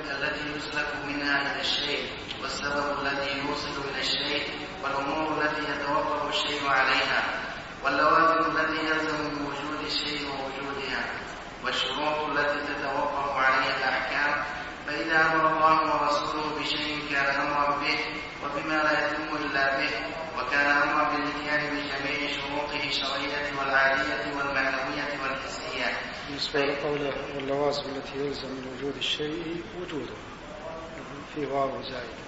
التي يسلك منها إلى الشيء، والسبب الذي يوصل إلى الشيء، والأمور التي يتوقف الشيء عليها، واللوازم التي يلزم من وجود الشيء ووجودها، والشروط التي تتوقف عليها الأحكام. فإذا أمر الله ورسوله بشيء كان أمرا به وبما لا يتم إلا به، وكان أمرا بالإتيان بجميع شروطه الشرعية والعادية والمعنوية والحسية. بالنسبة لقوله واللوازم التي يلزم من وجود الشيء وجوده في واو زائدة.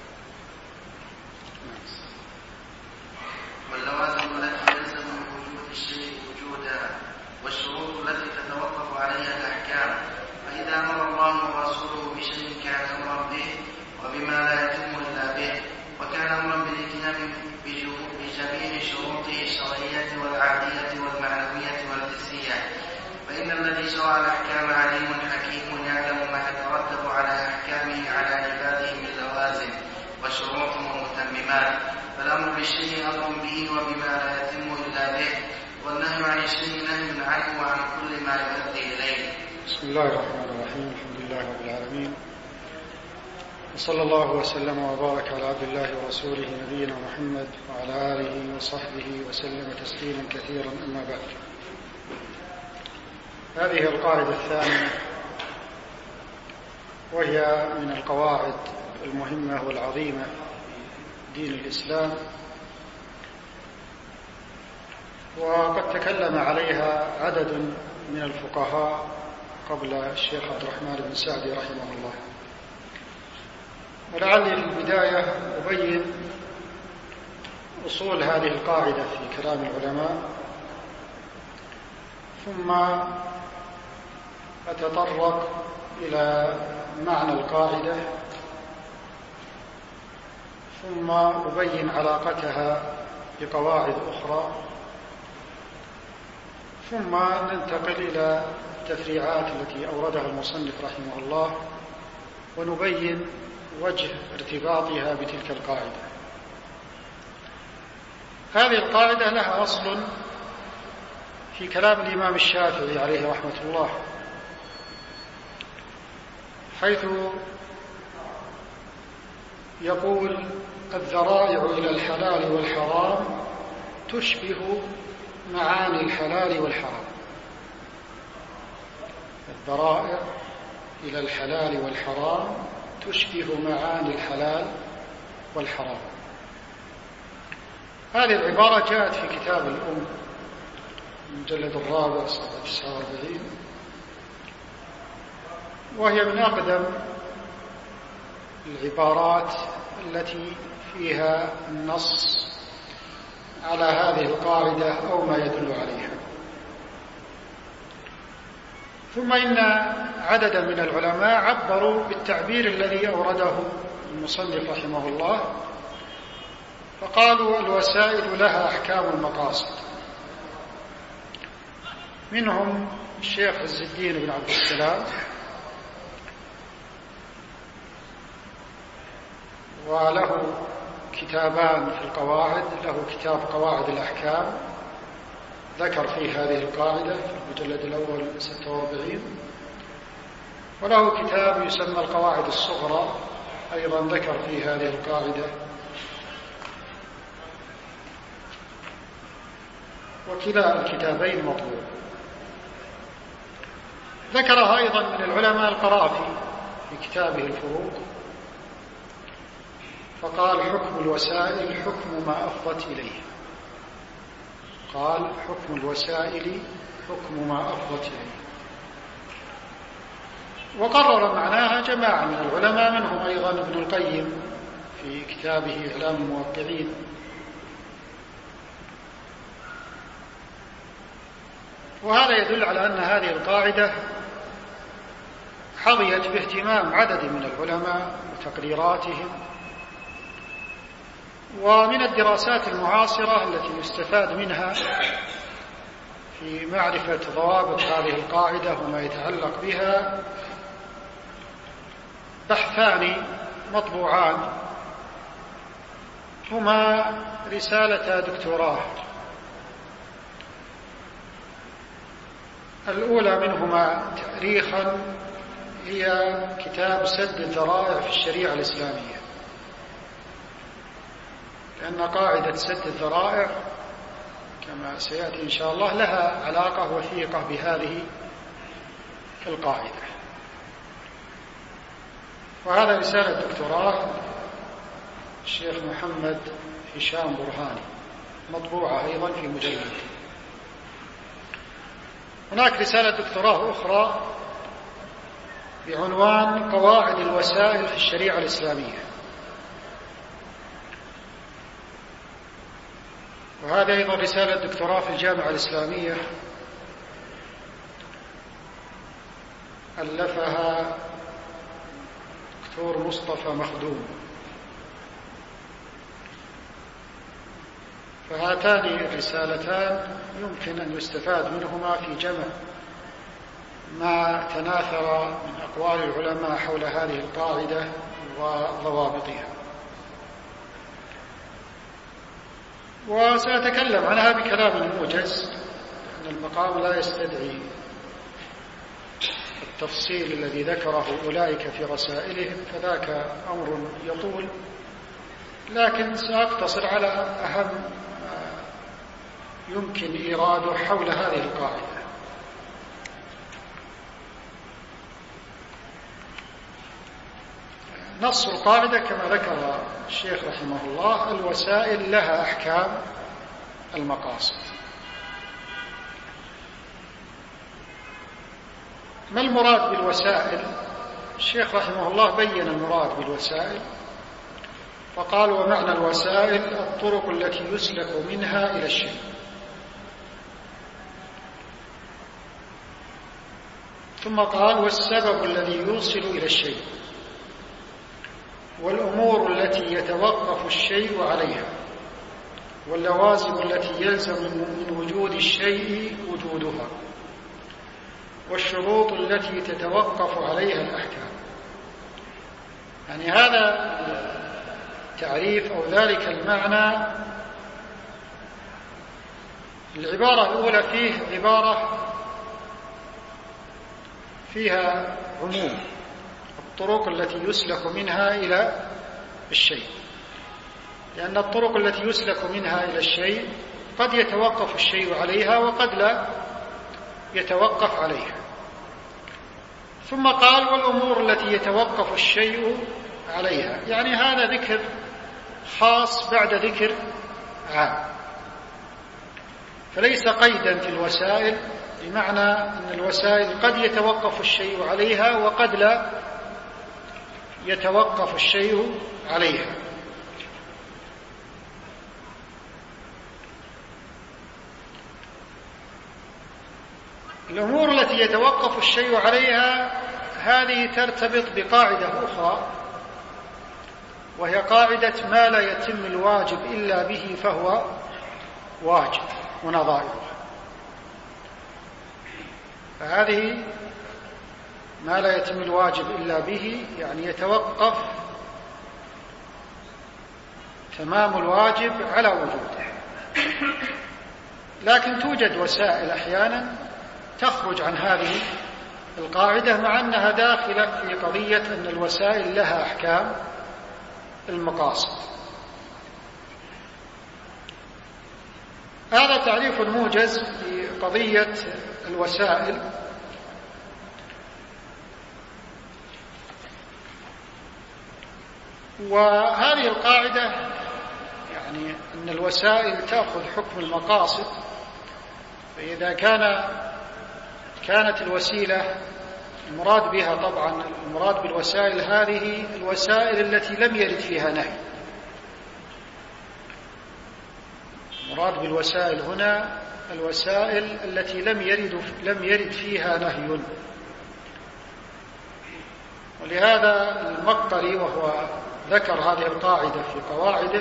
واللوازم التي يلزم من وجود الشيء وجودها، والشروط التي تتوقف عليها الأحكام. فإذا أمر الله ورسوله بشيء كان أمرا به وبما لا يتم إلا به، وكان أمرا بالإتيان بجميع شروطه الشرعية والعادية والمعنوية والحسية. فإن الذي شرع الأحكام عليم حكيم يعلم ما يترتب على أحكامه على عباده من لوازم وشروط ومتممات. فالأمر بالشيء أمر به وبما لا يتم إلا به، والنهي عن الشيء نهي عنه وعن كل ما يؤدي إليه. بسم الله الرحمن الرحيم. الحمد لله رب العالمين، وصلى الله وسلم وبارك على عبد الله ورسوله نبينا محمد وعلى آله وصحبه وسلم تسليما كثيرا. أما بعد، هذه القاعدة الثانية، وهي من القواعد المهمة والعظيمة دين الإسلام، وقد تكلم عليها عدد من الفقهاء قبل الشيخ عبد الرحمن بن سعدي رحمه الله. ولعلي في البداية أبين أصول هذه القاعدة في كلام العلماء، ثم أتطرق إلى معنى القاعدة، ثم أبين علاقتها بقواعد أخرى، ثم ننتقل إلى التفريعات التي أوردها المصنف رحمه الله، ونبين وجه ارتباطها بتلك القاعدة. هذه القاعدة لها أصل في كلام الإمام الشافعي عليه رحمة الله، حيث يقول: الذرائع إلى الحلال والحرام تشبه معاني الحلال والحرام. الذرائع إلى الحلال والحرام تشبه معاني الحلال والحرام. هذه العبارة جاءت في كتاب الأم المجلد الرابع صفحة 49، وهي من أقدم العبارات التي فيها النص على هذه القاعدة أو ما يدل عليها. ثم إن عددا من العلماء عبروا بالتعبير الذي أورده المصنف رحمه الله، فقالوا: الوسائل لها أحكام المقاصد. منهم الشيخ عز الدين بن عبد السلام، وله كتابان في القواعد، له كتاب قواعد الأحكام ذكر فيه هذه القاعدة في المجلد الأول 46، وله كتاب يسمى القواعد الصغرى أيضا ذكر فيه هذه القاعدة. وكلا الكتابين مطبوع. ذكرها أيضا من العلماء القرافي في كتابه الفروق، فقال: حكم الوسائل حكم ما أفضت إليه. قال: حكم الوسائل حكم ما أفضت إليه. وقرر معناها جماعة من العلماء، منهم أيضا ابن القيم في كتابه إعلام الموقعين. وهذا يدل على أن هذه القاعدة حظيت باهتمام عدد من العلماء وتقريراتهم، ومن الدراسات المعاصرة التي يستفاد منها في معرفة ضوابط هذه القاعدة وما يتعلق بها بحثان مطبوعان، هما رسالة دكتوراه. الأولى منهما تأريخا هي كتاب سد الذرائع في الشريعة الإسلامية، لأن قاعدة سد الذرائع كما سيأتي إن شاء الله لها علاقة وثيقة بهذه القاعدة. وهذا رسالة دكتوراه الشيخ محمد هشام برهاني، مطبوعة أيضا في مجلد. هناك رسالة دكتوراه أخرى بعنوان قواعد الوسائل في الشريعة الإسلامية، وهذا أيضا رسالة دكتوراه في الجامعة الإسلامية ألفها دكتور مصطفى مخدوم. فهاتان الرسالتان يمكن أن يستفاد منهما في جمع ما تناثر من أقوال العلماء حول هذه القاعدة وضوابطها، وسأتكلم عنها بكلام موجز لأن المقام لا يستدعي التفصيل الذي ذكره أولئك في رسائلهم، فذاك أمر يطول، لكن سأقتصر على أهم ما يمكن إيراده حول هذه القاعدة. نص القاعدة كما ذكر الشيخ رحمه الله: الوسائل لها أحكام المقاصد. ما المراد بالوسائل؟ الشيخ رحمه الله بين المراد بالوسائل فقال: ومعنى الوسائل الطرق التي يسلك منها إلى الشيء. ثم قال: والسبب الذي يوصل إلى الشيء، والأمور التي يتوقف الشيء عليها، واللوازم التي يلزم من وجود الشيء وجودها، والشروط التي تتوقف عليها الأحكام. يعني هذا التعريف أو ذلك المعنى. العبارة الأولى فيه عبارة فيها عموم، الطرق التي يسلك منها إلى الشيء، لأن الطرق التي يسلك منها إلى الشيء قد يتوقف الشيء عليها وقد لا يتوقف عليها. ثم قال: والأمور التي يتوقف الشيء عليها، يعني هذا ذكر خاص بعد ذكر عام، فليس قيدا في الوسائل، بمعنى أن الوسائل قد يتوقف الشيء عليها وقد لا يتوقف الشيء عليها. الأمور التي يتوقف الشيء عليها هذه ترتبط بقاعدة أخرى، وهي قاعدة ما لا يتم الواجب إلا به فهو واجب ونظائره. فهذه ما لا يتم الواجب إلا به، يعني يتوقف تمام الواجب على وجوده. لكن توجد وسائل أحيانا تخرج عن هذه القاعدة، مع أنها داخلة في قضية أن الوسائل لها أحكام المقاصد. هذا تعريف موجز لقضية الوسائل. وهذه القاعدة يعني أن الوسائل تأخذ حكم المقاصد، فإذا كانت الوسيلة المراد بها، طبعا المراد بالوسائل هذه الوسائل التي لم يرد فيها نهي. المراد بالوسائل هنا الوسائل التي لم يرد فيها نهي. ولهذا المقري وهو ذكر هذه القاعدة في قواعده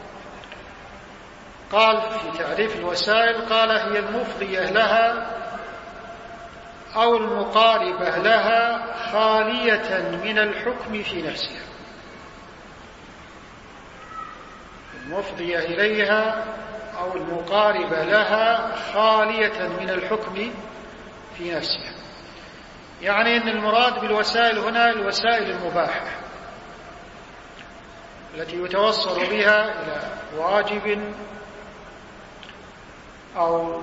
قال في تعريف الوسائل: قال: هي المفضية لها أو المقاربة لها خالية من الحكم في نفسها. المفضية إليها أو المقاربة لها خالية من الحكم في نفسها. يعني أن المراد بالوسائل هنا الوسائل المباحة التي يتوصل بها إلى واجب أو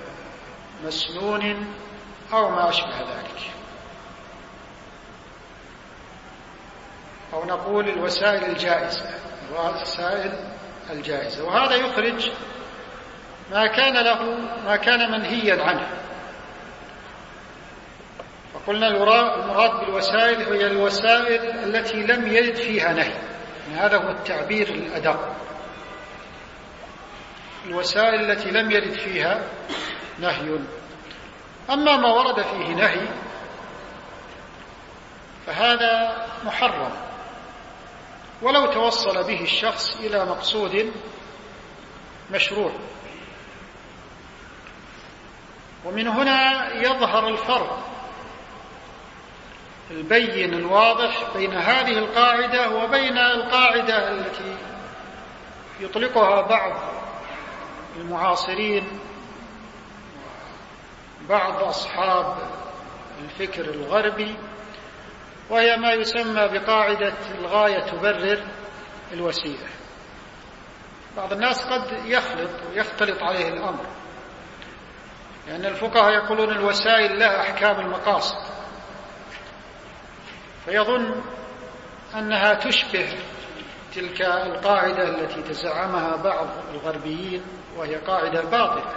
مسنون أو ما أشبه ذلك، أو نقول الوسائل الجائزة، وهذا يخرج ما كان منهيا عنه. فقلنا المراد بالوسائل هي الوسائل التي لم يرد فيها نهي، هذا هو التعبير الأدق، الوسائل التي لم يرد فيها نهي. أما ما ورد فيه نهي فهذا محرم ولو توصل به الشخص إلى مقصود مشروع. ومن هنا يظهر الفرق البين الواضح بين هذه القاعدة وبين القاعدة التي يطلقها بعض المعاصرين بعض أصحاب الفكر الغربي، وهي ما يسمى بقاعدة الغاية تبرر الوسيلة. بعض الناس قد يختلط عليه الأمر، لأن الفقهاء يقولون الوسائل لها أحكام المقاصد، فيظن أنها تشبه تلك القاعدة التي تزعمها بعض الغربيين وهي قاعدة باطلة.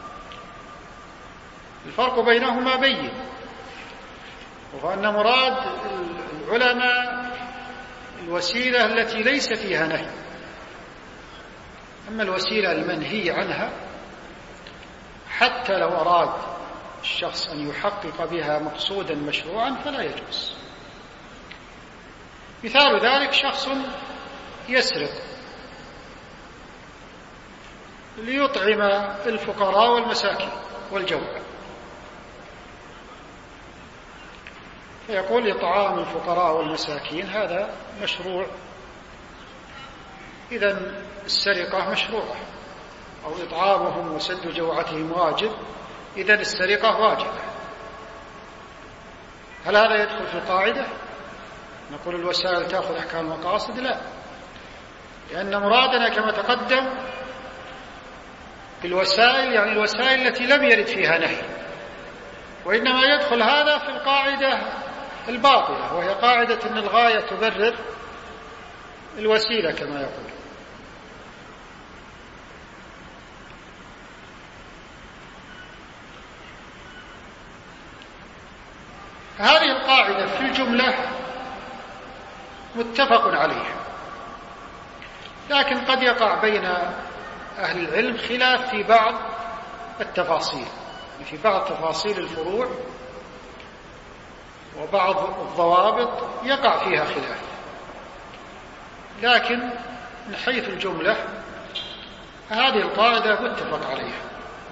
الفرق بينهما بين، وهو أن مراد العلماء الوسيلة التي ليس فيها نهي، أما الوسيلة المنهي عنها حتى لو أراد الشخص أن يحقق بها مقصودا مشروعا فلا يجوز. مثال ذلك شخص يسرق ليطعم الفقراء والمساكين والجوع، فيقول إطعام الفقراء والمساكين هذا مشروع، إذن السرقة مشروعة، أو إطعامهم وسد جوعتهم واجب، إذن السرقة واجبة. هل هذا يدخل في القاعدة؟ نقول الوسائل تأخذ أحكام المقاصد؟ لا، لأن مرادنا كما تقدم بالوسائل يعني الوسائل التي لم يرد فيها نهي، وإنما يدخل هذا في القاعدة الباطلة، وهي قاعدة أن الغاية تبرر الوسيلة كما يقول. هذه القاعدة في الجملة متفق عليها، لكن قد يقع بين أهل العلم خلاف في بعض التفاصيل، في بعض تفاصيل الفروع وبعض الضوابط يقع فيها خلاف، لكن من حيث الجملة هذه القاعدة متفق عليها.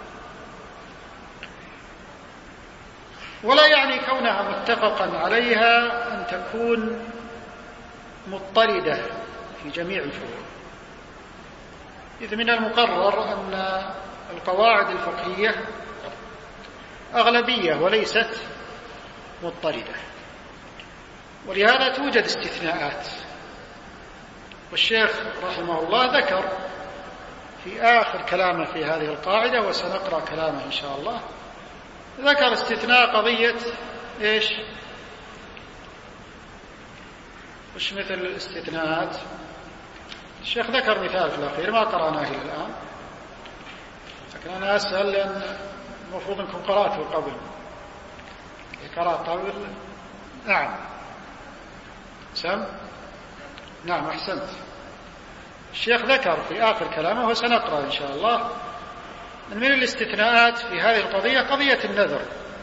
ولا يعني كونها متفقا عليها أن تكون مضطردة في جميع الفروع، إذ من المقرر أن القواعد الفقهية أغلبية وليست مضطردة، ولهذا توجد استثناءات. والشيخ رحمه الله ذكر في آخر كلامه في هذه القاعدة، وسنقرأ كلامه إن شاء الله، ذكر استثناء قضية إيش؟ وش مثل الاستثناءات؟ الشيخ ذكر مثال في الأخير ما قرأناه إلى الآن، لكن أنا أسأل لأن المفروض أنكم قرأتوا قبل. قرأت قبل؟ نعم. سم؟ نعم أحسنت. الشيخ ذكر في آخر كلامه وسنقرأ إن شاء الله من الاستثناءات في هذه القضية قضية النذر.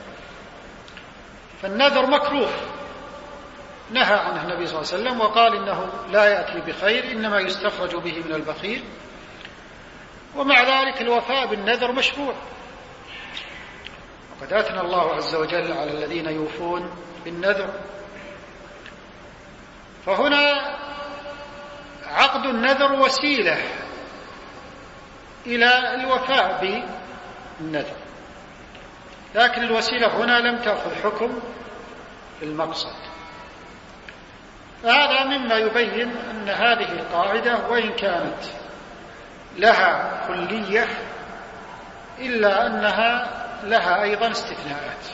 فالنذر مكروه نهى عنه النبي صلى الله عليه وسلم وقال إنه لا يأتي بخير، إنما يستخرج به من البخيل، ومع ذلك الوفاء بالنذر مشروع، وقد أثنى الله عز وجل على الذين يوفون بالنذر. فهنا عقد النذر وسيلة إلى الوفاء بالنذر، لكن الوسيلة هنا لم تأخذ حكم المقصد. فهذا مما يبين أن هذه القاعدة وإن كانت لها كلية إلا أنها لها أيضا استثناءات،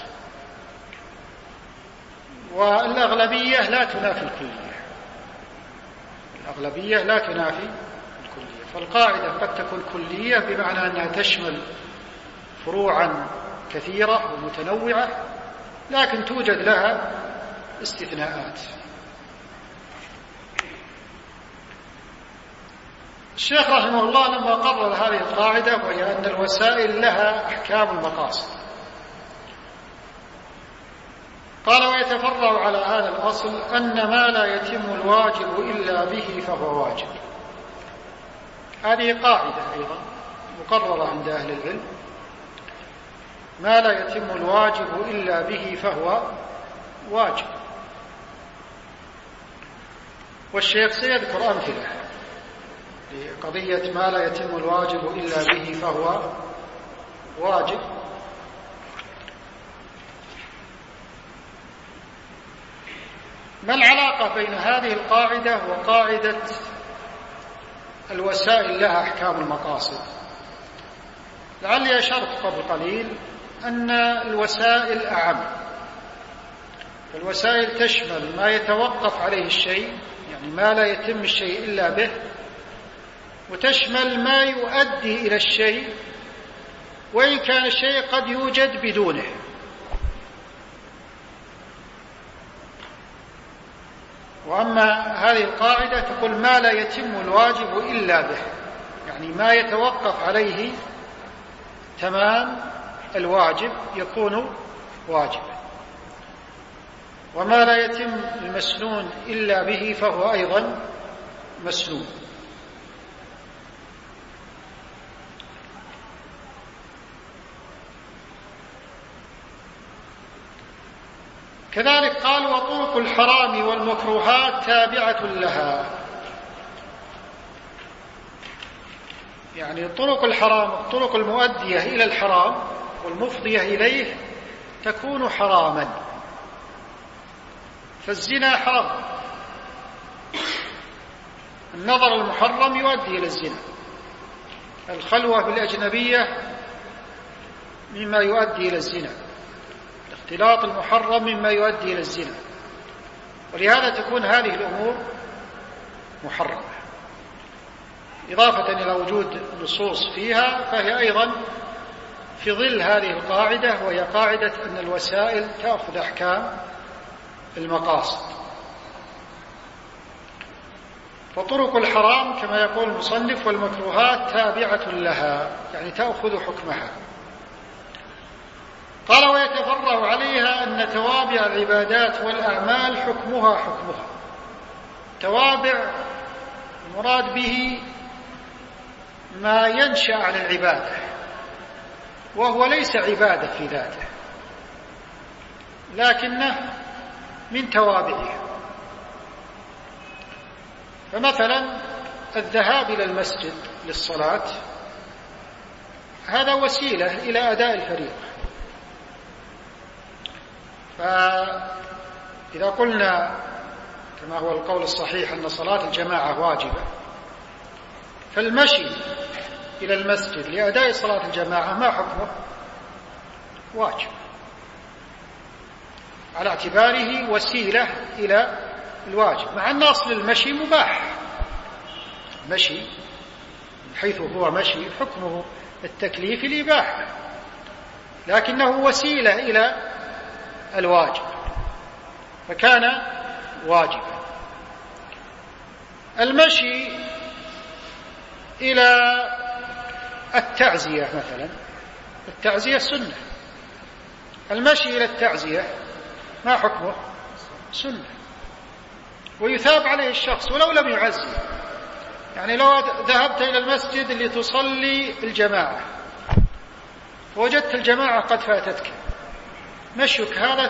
والأغلبية لا تنافي الكلية. الأغلبية لا تنافي الكلية، فالقاعدة قد تكون كلية بمعنى أنها تشمل فروعا كثيرة ومتنوعة، لكن توجد لها استثناءات. الشيخ رحمه الله لما قرر هذه القاعدة، وهي أن الوسائل لها أحكام المقاصد، قال: ويتفرع على هذا الأصل أن ما لا يتم الواجب إلا به فهو واجب. هذه قاعدة أيضا مقررة عند أهل العلم: ما لا يتم الواجب إلا به فهو واجب. والشيخ سيذكر أمثلة لقضية ما لا يتم الواجب إلا به فهو واجب. ما العلاقة بين هذه القاعدة وقاعدة الوسائل لها أحكام المقاصد؟ لعلي أشرت قبل قليل أن الوسائل أعم. الوسائل تشمل ما يتوقف عليه الشيء، يعني ما لا يتم الشيء إلا به، وتشمل ما يؤدي إلى الشيء وإن كان الشيء قد يوجد بدونه. وأما هذه القاعدة تقول ما لا يتم الواجب إلا به، يعني ما يتوقف عليه تمام الواجب يكون واجبا، وما لا يتم المسنون إلا به فهو أيضا مسنون. كذلك قال: وطرق الحرام والمكروهات تابعة لها. يعني طرق الحرام، الطرق المؤدية إلى الحرام والمفضية إليه تكون حراما. فالزنا حرام، النظر المحرم يؤدي إلى الزنا، الخلوة بالأجنبية مما يؤدي إلى الزنا، الاختلاط المحرم مما يؤدي إلى الزنا، ولهذا تكون هذه الأمور محرمة. إضافة إلى وجود نصوص فيها، فهي أيضا في ظل هذه القاعدة، وهي قاعدة أن الوسائل تأخذ أحكام المقاصد. فطرق الحرام كما يقول المصنف والمكروهات تابعة لها، يعني تأخذ حكمها. قال: ويتفرع عليها أن توابع العبادات والأعمال حكمها. توابع المراد به ما ينشأ عن العبادة، وهو ليس عبادة في ذاته، لكنه من توابعها. فمثلا الذهاب إلى المسجد للصلاة هذا وسيلة إلى أداء الفريضة. فإذا قلنا كما هو القول الصحيح أن صلاة الجماعة واجبة، فالمشي إلى المسجد لأداء صلاة الجماعة ما حكمه؟ واجب، على اعتباره وسيلة إلى الواجب، مع أن أصل المشي مباح. مشي حيث هو مشي حكمه التكليف الإباحة، لكنه وسيلة إلى الواجب فكان واجبا. المشي إلى التعزية مثلا، التعزية سنة، المشي إلى التعزية ما حكمه؟ سنة، ويثاب عليه الشخص ولو لم يعزي. يعني لو ذهبت إلى المسجد لتصلي الجماعة ووجدت الجماعة قد فاتتك، مشيك هذا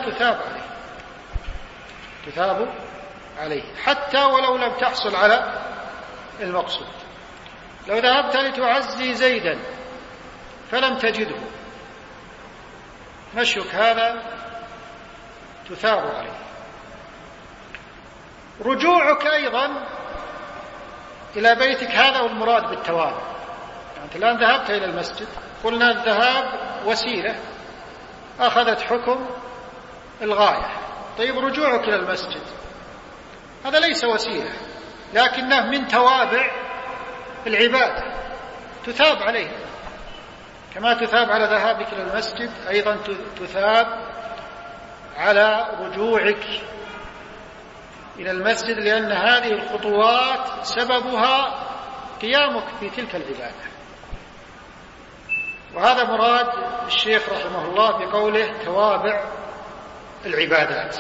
تثاب عليه حتى ولو لم تحصل على المقصود. لو ذهبت لتعزي زيدا فلم تجده، مشيك هذا تثاب عليه. رجوعك أيضا إلى بيتك هذا هو المراد بالتوابع. يعني أنت الآن ذهبت إلى المسجد، قلنا الذهاب وسيلة أخذت حكم الغاية. طيب رجوعك إلى المسجد هذا ليس وسيلة، لكنه من توابع العبادة تثاب عليه، كما تثاب على ذهابك إلى المسجد أيضا تثاب على رجوعك إلى المسجد، لأن هذه الخطوات سببها قيامك في تلك العبادة. وهذا مراد الشيخ رحمه الله بقوله توابع العبادات.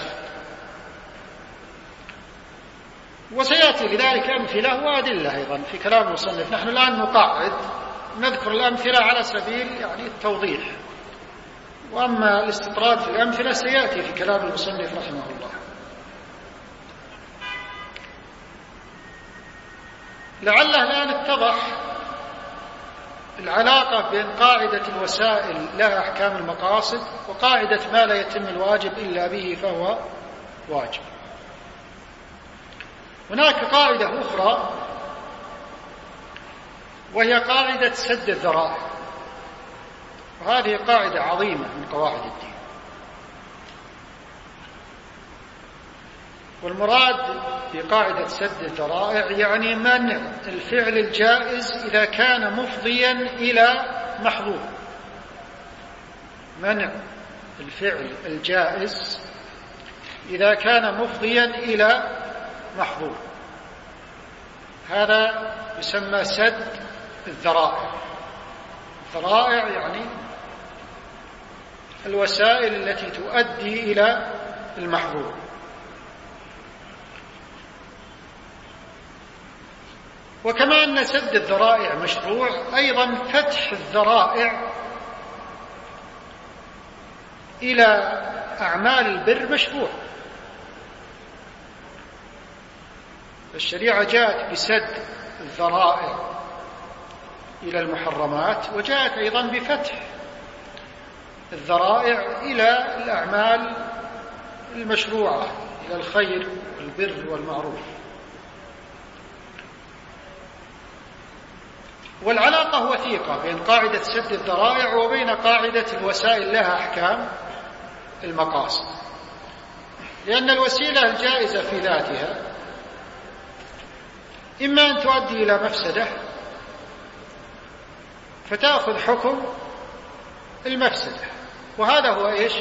وسيأتي لذلك أمثلة وأدلة أيضا في كلام المصنف. نحن الآن نقعد نذكر الأمثلة على سبيل يعني التوضيح، وأما الاستطراد في الأمثلة سيأتي في كلام المصنف رحمه الله. لعله الآن اتضح العلاقة بين قاعدة الوسائل لها أحكام المقاصد وقاعدة ما لا يتم الواجب إلا به فهو واجب. هناك قاعدة أخرى وهي قاعدة سد الذرائع، وهذه قاعدة عظيمة من قواعد الدين. والمراد بقاعدة سد الذرائع يعني منع الفعل الجائز إذا كان مفضيا إلى محظور. منع الفعل الجائز إذا كان مفضيا إلى محظور، هذا يسمى سد الذرائع. الذرائع يعني الوسائل التي تؤدي إلى المحظور. وكما أن سد الذرائع مشروع، أيضا فتح الذرائع إلى أعمال البر مشروع. الشريعة جاءت بسد الذرائع إلى المحرمات، وجاءت أيضا بفتح الذرائع إلى الأعمال المشروعة، إلى الخير والبر والمعروف. والعلاقة وثيقة بين قاعدة سد الذرائع وبين قاعدة الوسائل لها أحكام المقاصد، لأن الوسيلة الجائزة في ذاتها إما أن تؤدي إلى مفسدة فتأخذ حكم المفسدة، وهذا هو إيش؟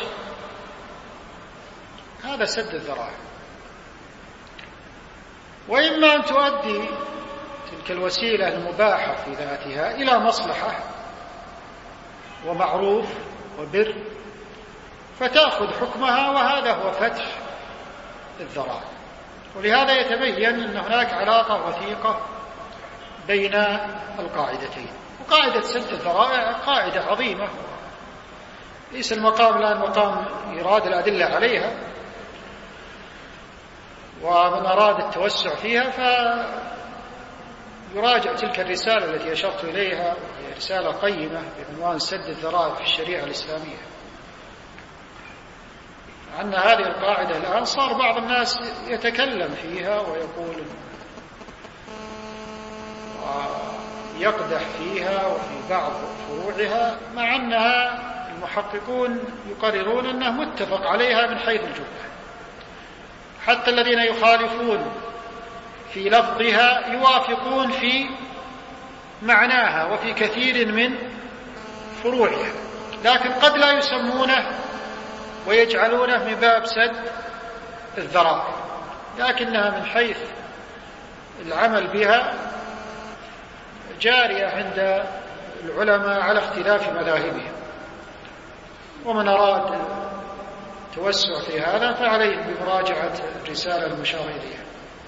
هذا سد الذرائع. وإما أن تؤدي تلك الوسيلة المباحة في ذاتها إلى مصلحة ومعروف وبر فتأخذ حكمها، وهذا هو فتح الذرائع. ولهذا يتبين أن هناك علاقة وثيقة بين القاعدتين. وقاعدة سد الذرائع قاعدة عظيمة، ليس المقام الآن مقام إيراد الأدلة عليها، ومن أراد التوسع فيها يراجع تلك الرسالة التي أشرت إليها، وهي رسالة قيمة بعنوان سد الذرائع في الشريعة الإسلامية. أن هذه القاعدة الآن صار بعض الناس يتكلم فيها ويقول ويقدح فيها وفي بعض فروعها، مع أنها المحققون يقررون أنها متفق عليها من حيث الجملة. حتى الذين يخالفون في لفظها يوافقون في معناها وفي كثير من فروعها، لكن قد لا يسمونه ويجعلونه من باب سد الذرائع، لكنها من حيث العمل بها جارية عند العلماء على اختلاف مذاهبهم. ومن أراد توسع في هذا فعليه بمراجعة الرسالة المشار إليها.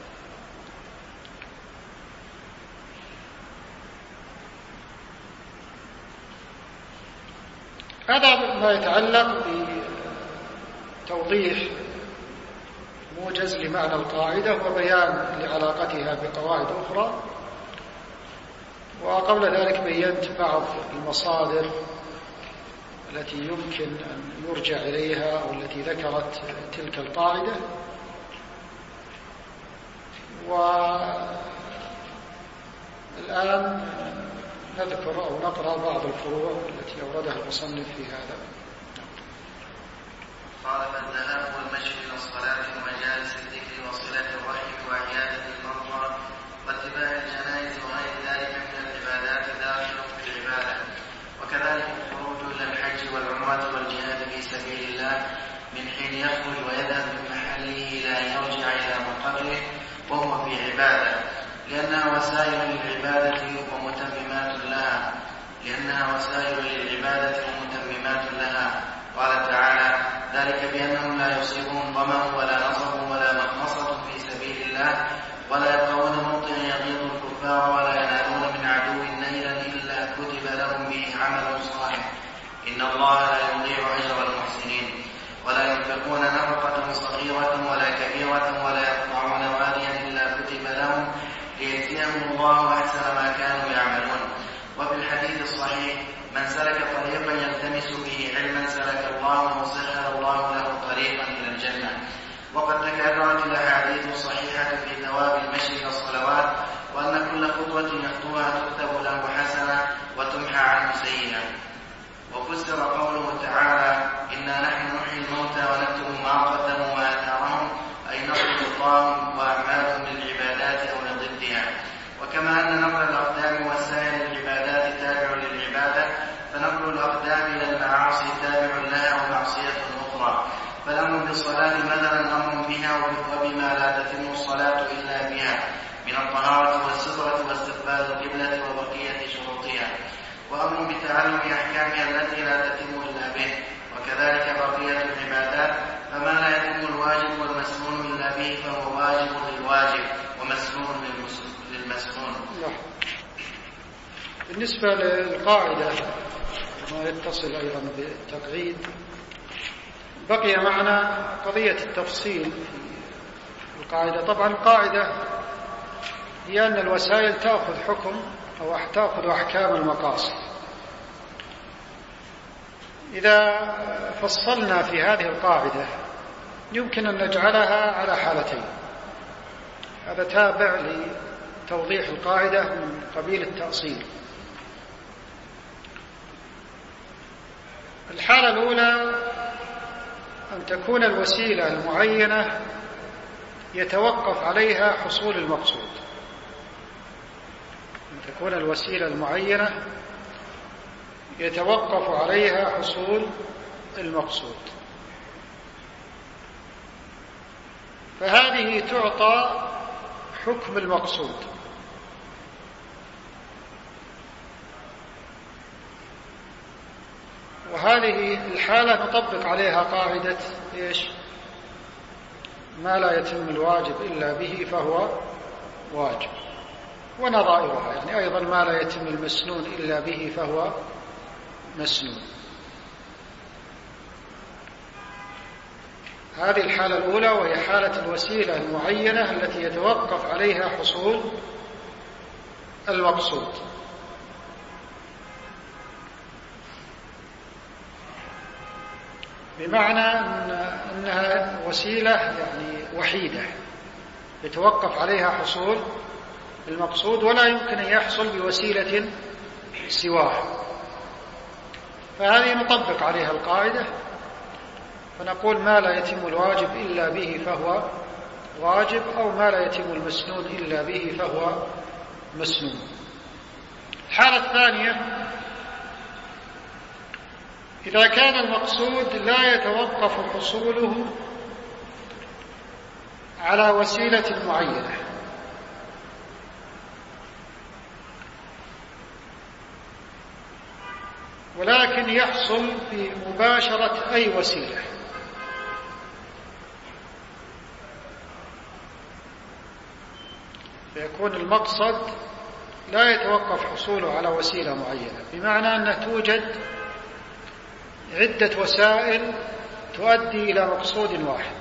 هذا ما يتعلق بتوضيح موجز لمعنى القاعدة وبيان لعلاقتها بقواعد أخرى. وقبل ذلك بينت بعض المصادر التي يمكن أن يرجع إليها أو التي ذكرت تلك القاعدة. والآن نذكر أو نقرأ بعض الفروع التي أوردها المصنف في هذا. قال: فالذهاب والمشي إلى الصلاة ومجالس الذكر وصلة الرحم وعيادة المرضى واتباع الجنائز وغير ذلك من العبادات داخل في العبادة، وكذلك الخروج إلى الحج والعمرة والجهاد في سبيل الله من حين يخرج ويذهب من محله إلى أن يرجع إلى مقره وهو في عبادة، لأنها وسائل للعبادة ومتممات لها. قال تعالى: ذلك بأنهم لا يصيبهم ظمأ ولا نصب ولا مخمصة في سبيل الله ولا يطؤون موطئا يغيظ الكفار ولا ينالون من عدو نيلا إلا كتب لهم به عمل صالح إن الله لا يضيع أجر المحسنين، ولا ينفقون نفقة صغيرة ولا كبيرة ولا يقطعون واديا إلا كتب لهم ليجزيهم الله أحسن ما كانوا يعملون. وفي الحديث الصحيح: من سلك طريقا يلتمس به علما سلك الله وسهل الله له طريقا إلى الجنة. وقد تكررت الأحاديث الصحيحة في ثواب المشي إلى الصلوات، وأن كل خطوة يخطوها تكتب له حسنة وتمحى عنه سيئة. وفسر قوله تعالى: إنا نحن نحيي الموتى ونكتب ما قدموا وآثارهم، أي نقل خطاهم وأعمالهم للعبادات أو لضدها. وكما أن نقل الأقدام والسعي للعبادات تابع للعبادة، فنقل الأقدام إلى المعاصي تابع لها ومعصية أخرى. فالأمر بالصلاة مثلا أمر بها وبما لا تتم الصلاة إلا بها من الطهارة والسترة واستقبال القبلة وبقية شروطها، وأمر بتعلم أحكامها التي لا تتم إلا به، وكذلك بقية العبادات. فما لا يتم الواجب والمسنون إلا به فهو واجب للواجب ومسنون للمسنون. بالنسبة للقاعدة ما يتصل أيضا بالتقعيد، بقي معنا قضية التفصيل في القاعدة. طبعا القاعدة هي أن الوسائل تأخذ حكم أو تأخذ أحكام المقاصد. إذا فصلنا في هذه القاعدة يمكن أن نجعلها على حالتين. هذا تابع لتوضيح القاعدة من قبيل التأصيل. الحالة الأولى أن تكون الوسيلة المعينة يتوقف عليها حصول المقصود. أن تكون الوسيلة المعينة يتوقف عليها حصول المقصود، فهذه تعطى حكم المقصود. وهذه الحالة نطبق عليها قاعدة إيش؟ ما لا يتم الواجب إلا به فهو واجب، ونظائرها يعني أيضا ما لا يتم المسنون إلا به فهو مسنون. هذه الحالة الأولى، وهي حالة الوسيلة المعينة التي يتوقف عليها حصول المقصود. بمعنى أنها وسيلة يعني وحيدة يتوقف عليها حصول المقصود، ولا يمكن أن يحصل بوسيلة سواه. فهذه نطبق عليها القاعدة فنقول ما لا يتم الواجب إلا به فهو واجب، أو ما لا يتم المسنون إلا به فهو مسنون. الحالة الثانية: إذا كان المقصود لا يتوقف حصوله على وسيلة معينة، ولكن يحصل بمباشرة أي وسيلة، فيكون المقصد لا يتوقف حصوله على وسيلة معينة، بمعنى أن توجد عدة وسائل تؤدي إلى مقصود واحد،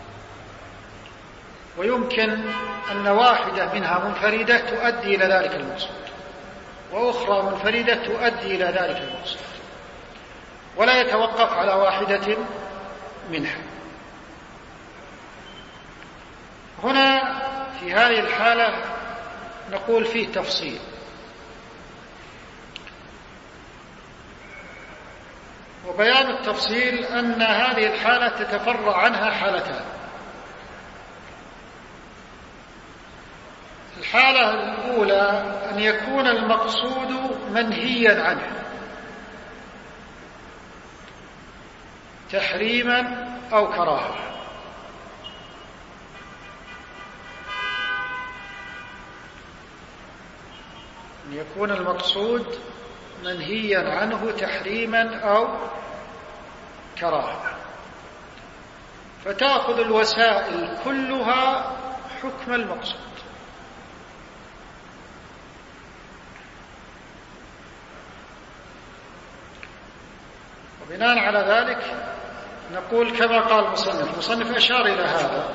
ويمكن أن واحدة منها منفردة تؤدي إلى ذلك المقصود، وأخرى منفردة تؤدي إلى ذلك المقصود، ولا يتوقف على واحدة منها. هنا في هذه الحالة نقول فيه تفصيل. وبيان التفصيل أن هذه الحالة تتفرع عنها حالتان. الحالة الأولى أن يكون المقصود منهيا عنه تحريما أو كراهة. أن يكون المقصود منهيا عنه تحريما أو كراهة، فتأخذ الوسائل كلها حكم المقصود. وبناء على ذلك نقول كما قال المصنف أشار إلى هذا،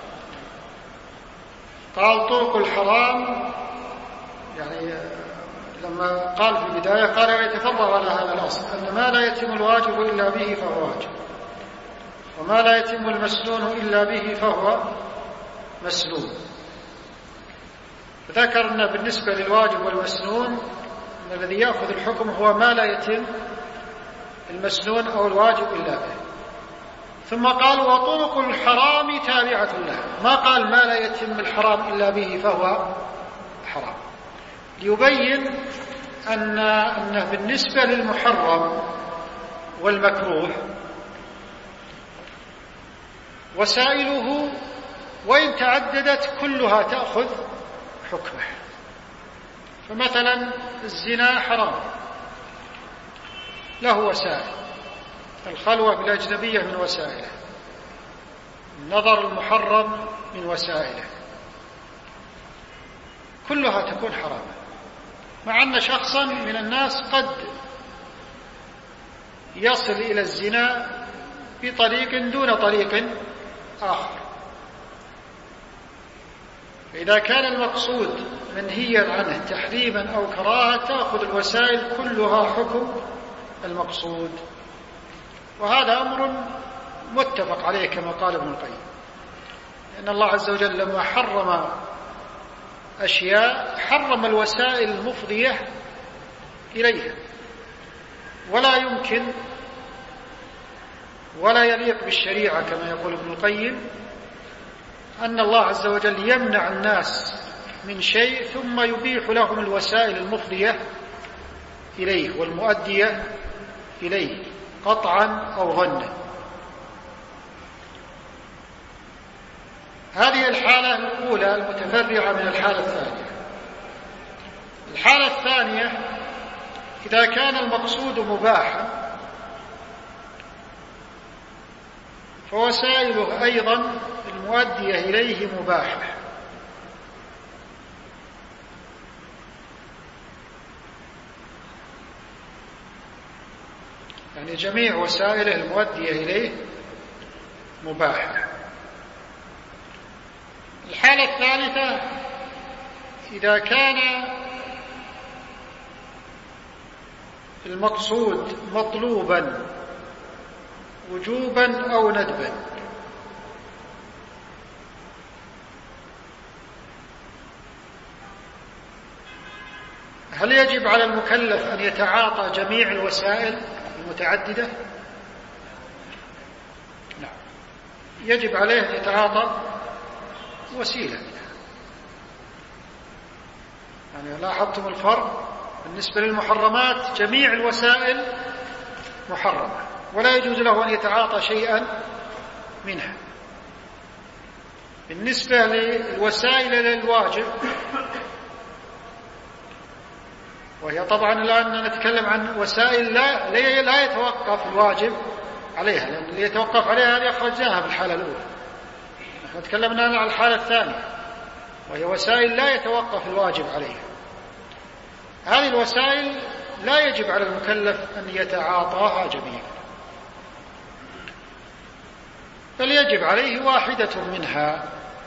قال طرق الحرام، يعني لما قال في البداية قال يتفرع على هذا الأصل أن ما لا يتم الواجب إلا به فهو واجب، وما لا يتم المسنون إلا به فهو مسنون. فذكرنا بالنسبة للواجب والمسنون أن الذي يأخذ الحكم هو ما لا يتم المسنون أو الواجب إلا به. ثم قال وطرق الحرام تابعة له، ما قال ما لا يتم الحرام إلا به فهو حرام، ليبين أنه بالنسبة للمحرم والمكروه وسائله وإن تعددت كلها تأخذ حكمه. فمثلا الزنا حرام له وسائل، الخلوة بالأجنبية من وسائله، النظر المحرم من وسائله، كلها تكون حراما، مع أن شخصا من الناس قد يصل إلى الزنا بطريق دون طريق آخر. فإذا كان المقصود منهيا عنه تحريما أو كراهة تأخذ الوسائل كلها حكم المقصود. وهذا أمر متفق عليه كما قال ابن القيم، لأن الله عز وجل لما حرم أشياء حرم الوسائل المفضية إليها، ولا يمكن ولا يليق بالشريعة كما يقول ابن القيم أن الله عز وجل يمنع الناس من شيء ثم يبيح لهم الوسائل المفضية إليه والمؤدية إليه قطعا أو ظنا. هذه الحالة الأولى المتفرعة من الحالة الثانية. الحالة الثانية إذا كان المقصود مباحا فوسائله أيضا المؤدية إليه مباحة، يعني جميع وسائله المؤدية إليه مباحة. الحالة الثالثة إذا كان المقصود مطلوبا وجوبا أو ندبا، هل يجب على المكلف أن يتعاطى جميع الوسائل المتعددة؟ نعم، يجب عليه أن يتعاطى وسيلة منها. يعني لاحظتم الفرق بالنسبة للمحرمات، جميع الوسائل محرمة ولا يجوز له أن يتعاطى شيئا منها. بالنسبة للوسائل للواجب، وهي طبعا الآن نتكلم عن وسائل لا يتوقف الواجب عليها، لأن اللي يتوقف عليها هذه أخرجناها في الحالة الأولى. نحن تكلمنا عن الحالة الثانية وهي وسائل لا يتوقف الواجب عليها. هذه الوسائل لا يجب على المكلف أن يتعاطاها جميعا، بل يجب عليه واحدة منها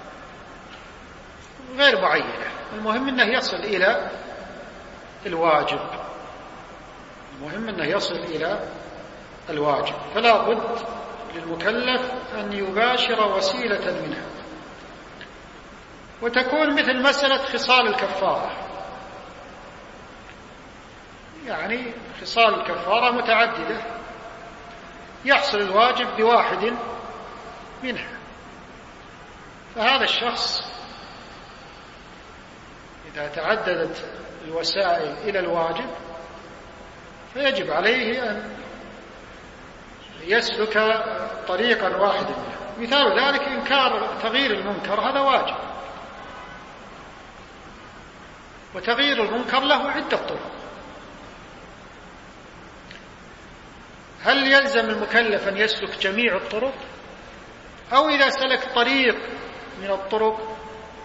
غير معينة، المهم أنه يصل إلى الواجب، المهم أنه يصل إلى الواجب، فلا بد للمكلف أن يباشر وسيلة منها. وتكون مثل مسألة خصال الكفارة، يعني خصال الكفارة متعددة يحصل الواجب بواحد منها، فهذا الشخص إذا تعددت الوسائل إلى الواجب فيجب عليه أن يسلك طريقا واحدا منها. مثال ذلك إنكار تغيير المنكر، هذا واجب، وتغيير المنكر له عدة طرق. هل يلزم المكلف أن يسلك جميع الطرق، أو إذا سلك طريق من الطرق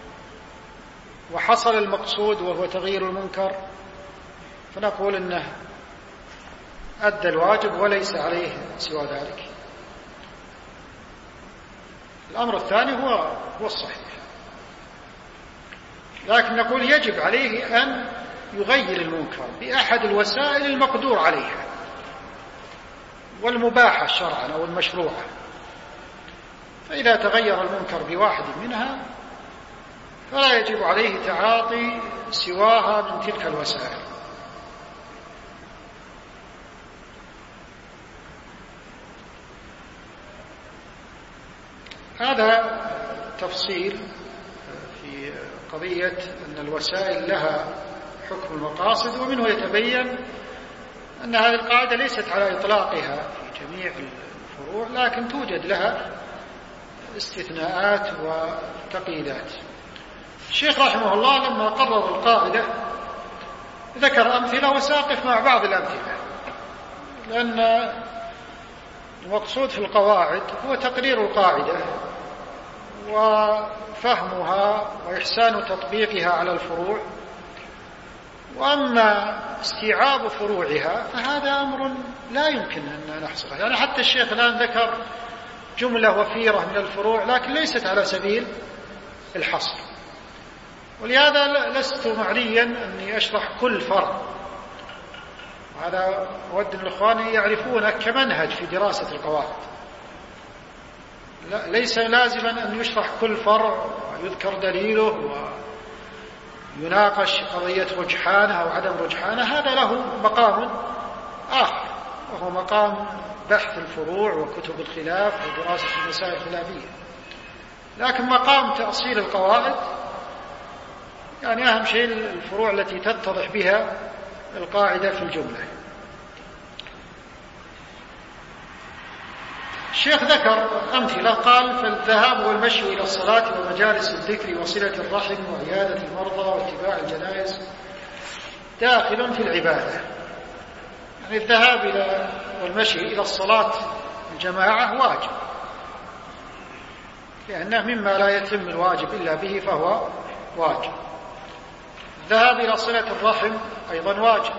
وحصل المقصود وهو تغيير المنكر فنقول إنه أدى الواجب وليس عليه سوى ذلك؟ الأمر الثاني هو الصحيح، لكن نقول يجب عليه أن يغير المنكر بأحد الوسائل المقدور عليها والمباحة شرعا أو المشروعة، فإذا تغير المنكر بواحد منها فلا يجب عليه تعاطي سواها من تلك الوسائل. هذا تفصيل في قضية أن الوسائل لها حكم المقاصد، ومنه يتبين أن هذه القاعدة ليست على إطلاقها في جميع الفروع، لكن توجد لها استثناءات وتقييدات. الشيخ رحمه الله لما قرر القاعدة ذكر أمثلة وساقف مع بعض الأمثلة، لأن المقصود في القواعد هو تقرير القاعدة وفهمها وإحسان تطبيقها على الفروع، وأما استيعاب فروعها فهذا أمر لا يمكن أن نحصره. يعني حتى الشيخ الآن ذكر جملة وفيرة من الفروع لكن ليست على سبيل الحصر، ولهذا لست معليا أني أشرح كل فرع، وهذا أود أن الإخوان يعرفونه كمنهج في دراسة القواعد. ليس لازما أن يشرح كل فرع ويذكر دليله ويناقش قضية رجحانه أو عدم رجحانه، هذا له مقام آخر وهو مقام بحث الفروع وكتب الخلاف ودراسة المسائل الخلافية. لكن مقام تأصيل القواعد يعني أهم شيء الفروع التي تتضح بها القاعدة في الجملة. الشيخ ذكر أمثلة، قال: فالذهاب والمشي إلى الصلاة ومجالس الذكر وصلة الرحم وعيادة المرضى واتباع الجنائز داخل في العبادة. يعني الذهاب والمشي إلى الصلاة الجماعة واجب، لأنه مما لا يتم الواجب إلا به فهو واجب. الذهاب إلى صلة الرحم أيضا واجب،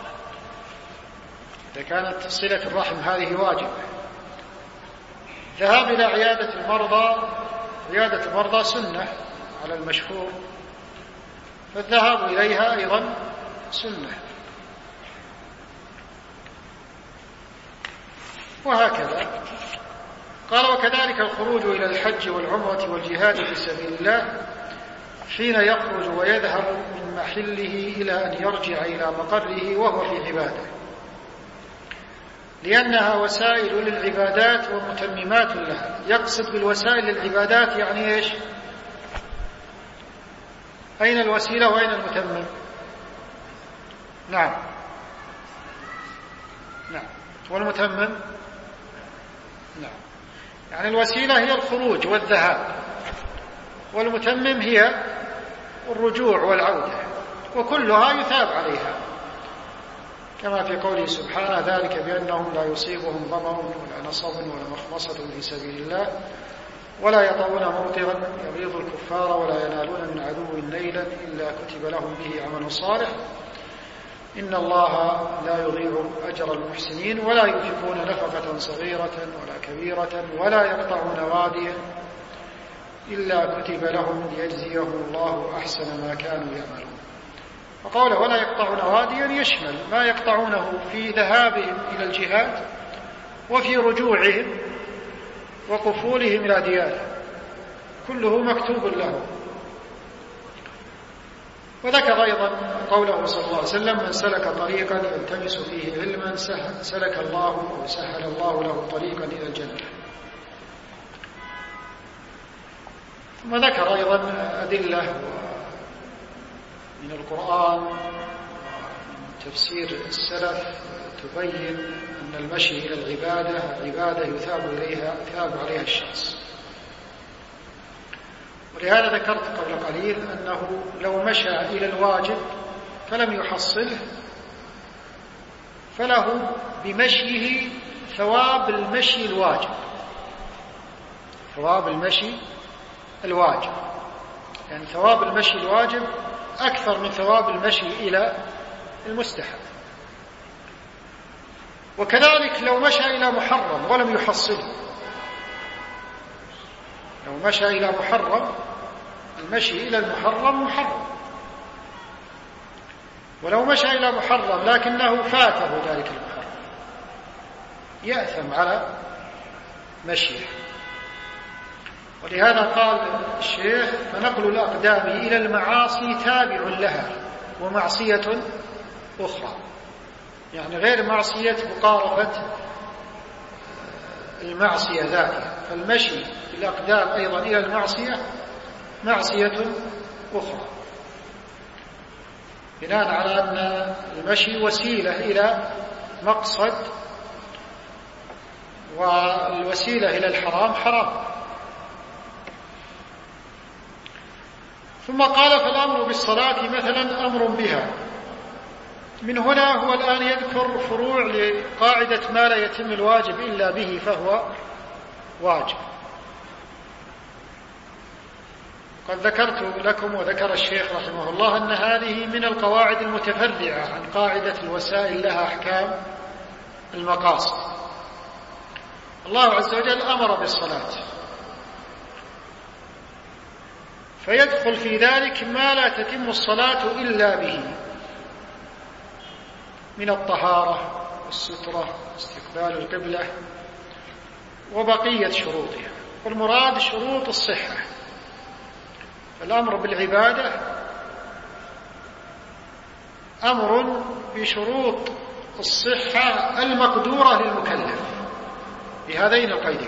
إذا كانت صلة الرحم هذه واجبة. الذهاب إلى عيادة المرضى سنة على المشهور، فالذهاب إليها أيضا سنة، وهكذا. قال: وكذلك الخروج إلى الحج والعمرة والجهاد في سبيل الله حين يخرج ويذهب من محله إلى أن يرجع إلى مقره وهو في عباده، لأنها وسائل للعبادات ومتممات لها. يقصد بالوسائل للعبادات يعني إيش؟ أين الوسيلة وأين المتمم؟ نعم والمتمم؟ نعم. يعني الوسيلة هي الخروج والذهاب، والمتمم هي الرجوع والعودة، وكلها يثاب عليها، كما في قوله سبحانه: ذلك بأنهم لا يصيبهم ظمأ ولا نصب ولا مخمصة في سبيل الله ولا يطؤون موطئا يغيظ الكفار ولا ينالون من عدو نيلا إلا كتب لهم به عمل صالح إن الله لا يضيع أجر المحسنين ولا ينفقون نفقة صغيرة ولا كبيرة ولا يقطعون واديا إلا كتب لهم ليجزيهم الله أحسن ما كانوا يعملون. وقوله ولا يقطعون واديا يشمل ما يقطعونه في ذهابهم إلى الجهاد وفي رجوعهم وقفولهم إلى ديارهم، كله مكتوب لهم وذكر أيضا قوله صلى الله عليه وسلم: من سلك طريقا يلتمس فيه علما سهل الله له طريقا إلى الجنة. ثم ذكر أيضا أدلة من القرآن ومن تفسير السلف تبين أن المشي إلى العبادة عبادة يثاب عليها الشخص. ولهذا ذكرت قبل قليل أنه لو مشى إلى الواجب فلم يحصله فله بمشيه ثواب المشي الواجب، ثواب المشي الواجب، يعني ثواب المشي الواجب أكثر من ثواب المشي إلى المستحب. وكذلك لو مشى إلى محرم ولم يحصله، لو مشى إلى محرم، المشي إلى المحرم محرم، ولو مشى إلى محرم لكنه فاته ذلك المحرم يأثم على مشيه. ولهذا قال الشيخ: فنقل الأقدام إلى المعاصي تابع لها ومعصية أخرى، يعني غير معصية مقاربة المعصية ذاتها، فالمشي بالأقدام أيضا إلى المعصية معصية أخرى، بناء على أن المشي وسيلة إلى مقصد، والوسيلة إلى الحرام حرام. ثم قال: فالأمر بالصلاة مثلا أمر بها. من هنا هو الآن يذكر فروع لقاعدة ما لا يتم الواجب إلا به فهو واجب. قد ذكرت لكم وذكر الشيخ رحمه الله أن هذه من القواعد المتفرعة عن قاعدة الوسائل لها أحكام المقاصد. الله عز وجل أمر بالصلاة، فيدخل في ذلك ما لا تتم الصلاة إلا به من الطهارة والسترة واستقبال القبلة وبقية شروطها، والمراد شروط الصحة. الأمر بالعبادة أمر بشروط الصحة المقدورة للمكلف بهذين القيدين.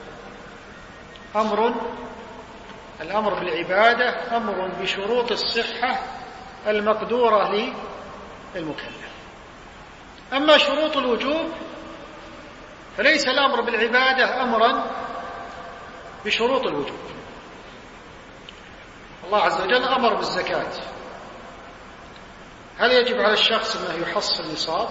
الأمر بالعبادة أمر بشروط الصحة المقدورة للمكلف. أما شروط الوجوب فليس الأمر بالعبادة أمرا بشروط الوجوب. الله عز وجل أمر بالزكاة، هل يجب على الشخص أنه يحصل نصاب؟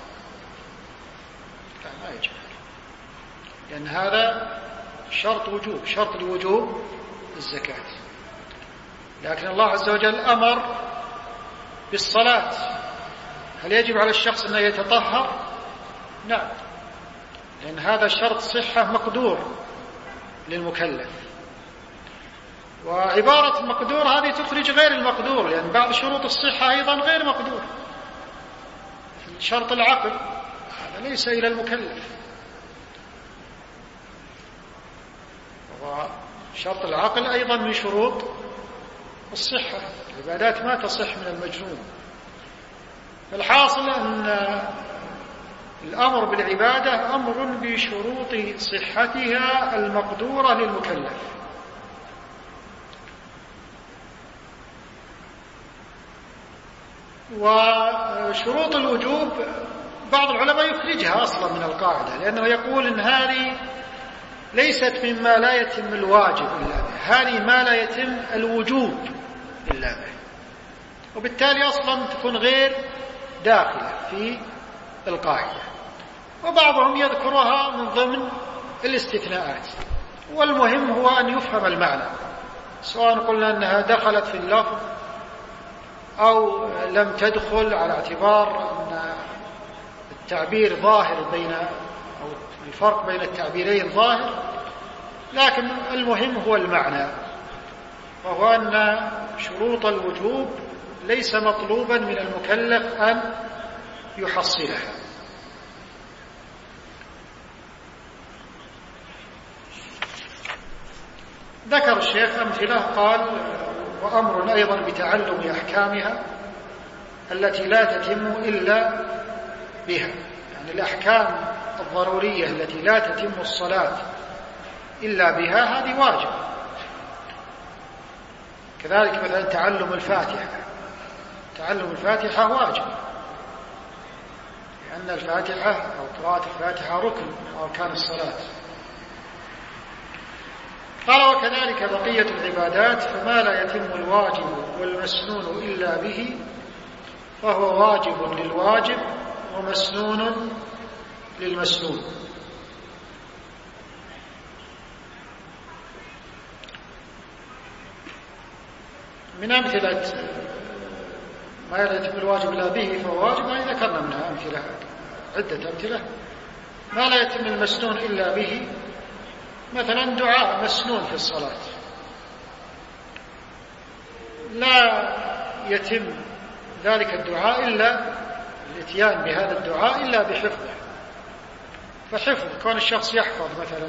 لا، ما يجب، لأن هذا شرط وجوب، شرط لوجوب الزكاة. لكن الله عز وجل أمر بالصلاة، هل يجب على الشخص أنه يتطهر؟ نعم، لأن هذا شرط صحة مقدور للمكلف. وعبارة المقدور هذه تخرج غير المقدور، لأن بعض شروط الصحة أيضا غير مقدور. شرط العقل هذا ليس إلى المكلف، وشرط العقل أيضا من شروط الصحة، العبادات ما تصح من المجنون. فالحاصل أن الأمر بالعبادة أمر بشروط صحتها المقدورة للمكلف. وشروط الوجوب بعض العلماء يخرجها أصلا من القاعدة، لأنه يقول إن هذه ليست مما لا يتم الواجب إلا به، هذه ما لا يتم الوجوب إلا به، وبالتالي أصلا تكون غير داخلة في القاعدة. وبعضهم يذكرها من ضمن الاستثناءات، والمهم هو أن يفهم المعنى، سواء قلنا أنها دخلت في اللفظ أو لم تدخل، على اعتبار أن التعبير ظاهر أو الفرق بين التعبيرين ظاهر، لكن المهم هو المعنى، وهو أن شروط الوجوب ليس مطلوبا من المكلف أن يحصلها. ذكر الشيخ أمثلة، قال: وأمر أيضا بتعلم أحكامها التي لا تتم إلا بها. يعني الأحكام الضرورية التي لا تتم الصلاة إلا بها هذه واجب. كذلك مثلا تعلم الفاتحة واجب، لأن الفاتحة أو قراءة الفاتحة ركن من أركان الصلاة. قال وكذلك بقية العبادات، فما لا يتم الواجب والمسنون إلا به فهو واجب للواجب ومسنون للمسنون. من أمثلة ما لا يتم الواجب إلا به فهو واجب، ما ذكرنا منها أمثلة، عدة أمثلة. ما لا يتم المسنون إلا به، مثلا دعاء مسنون في الصلاة لا يتم ذلك الدعاء إلا الاتيان بهذا الدعاء إلا بحفظه. فحفظ كون الشخص يحفظ مثلا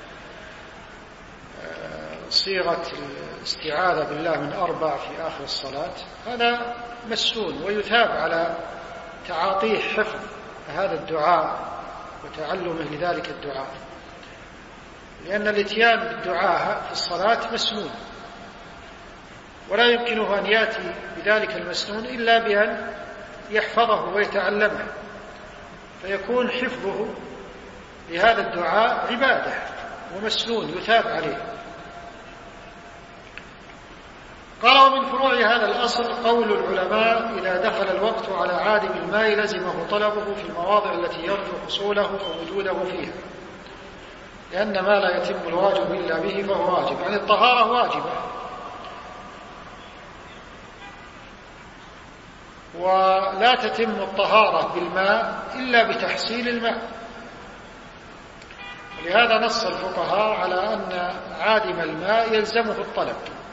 صيغة الاستعاذة بالله من 4 في آخر الصلاة، هذا مسنون ويثاب على تعاطيه حفظ هذا الدعاء وتعلمه لذلك الدعاء، لأن الاتيان بالدعاء في الصلاة مسنون، ولا يمكنه أن يأتي بذلك المسنون إلا بأن يحفظه ويتعلمه، فيكون حفظه لهذا الدعاء عبادة ومسنون يثاب عليه. قال ومن فروع هذا الأصل قول العلماء إذا دخل الوقت على عادم الماء لزمه طلبه في المواضع التي يرجو حصوله ووجوده فيها، لأن ما لا يتم الواجب إلا به فهو واجب. يعني الطهارة واجبة، ولا تتم الطهارة بالماء إلا بتحصيل الماء، ولهذا نص الفقهاء على أن عادم الماء يلزمه الطلب.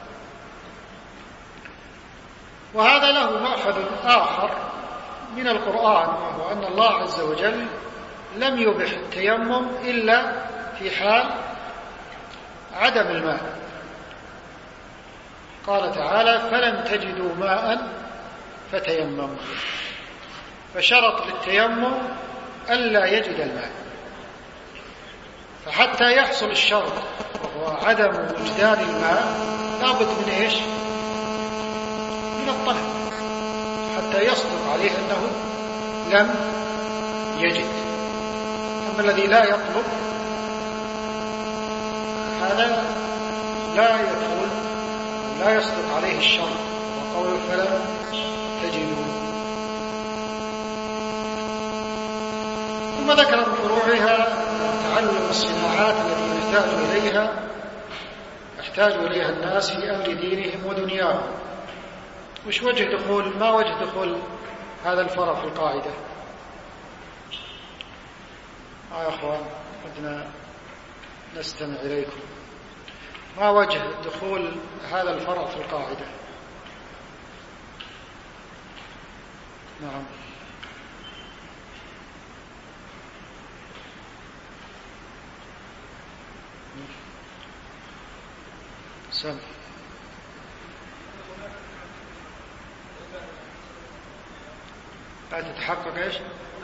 وهذا له مأخذ آخر من القرآن، وهو أن الله عز وجل لم يبح التيمم إلا في حال عدم الماء. قال تعالى فلم تجدوا ماء فتيمموا، فشرط للتيمم ألا يجد الماء. فحتى يحصل الشرط وهو عدم وجدان الماء لابد من إيش؟ من الطلب، حتى يصدق عليه أنه لم يجد. أما الذي لا يطلب هذا لا يدخل، لا يصدق عليه الشرط، وقوله فلم تجدوا. ثم ذكر من فروعها تعلم الصناعات التي يحتاج إليها الناس في أمر دينهم ودنياهم. وش وجه دخول، ما وجه دخول هذا الفرع في القاعدة؟ يا أخوان بدنا نستمع إليكم. ما وجه دخول هذا الفرع في القاعدة؟ نعم. سم. لا تتحقق ايش؟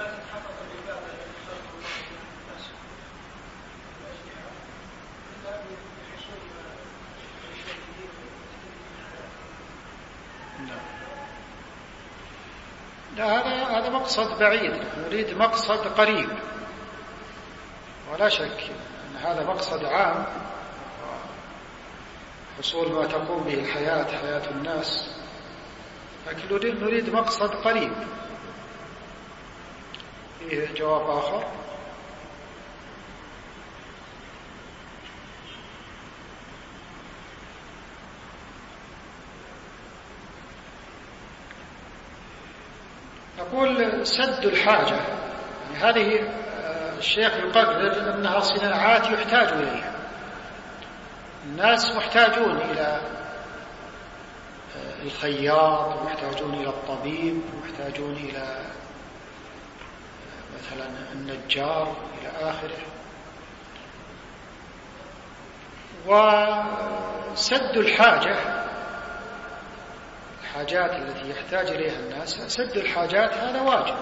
لا، هذا مقصد بعيد، نريد مقصد قريب، ولا شك أن هذا مقصد عام، حصول ما تقوم به الحياة، حياة الناس، لكن نريد مقصد قريب. فيه جواب آخر؟ نقول سد الحاجة، يعني هذه الشيخ يقرر أنها صناعات يحتاج إليها، الناس محتاجون إلى الخياط، ومحتاجون إلى الطبيب، ومحتاجون إلى مثلا النجار إلى آخره. وسد الحاجة الحاجات التي يحتاج إليها الناس، سد الحاجات هذا واجب.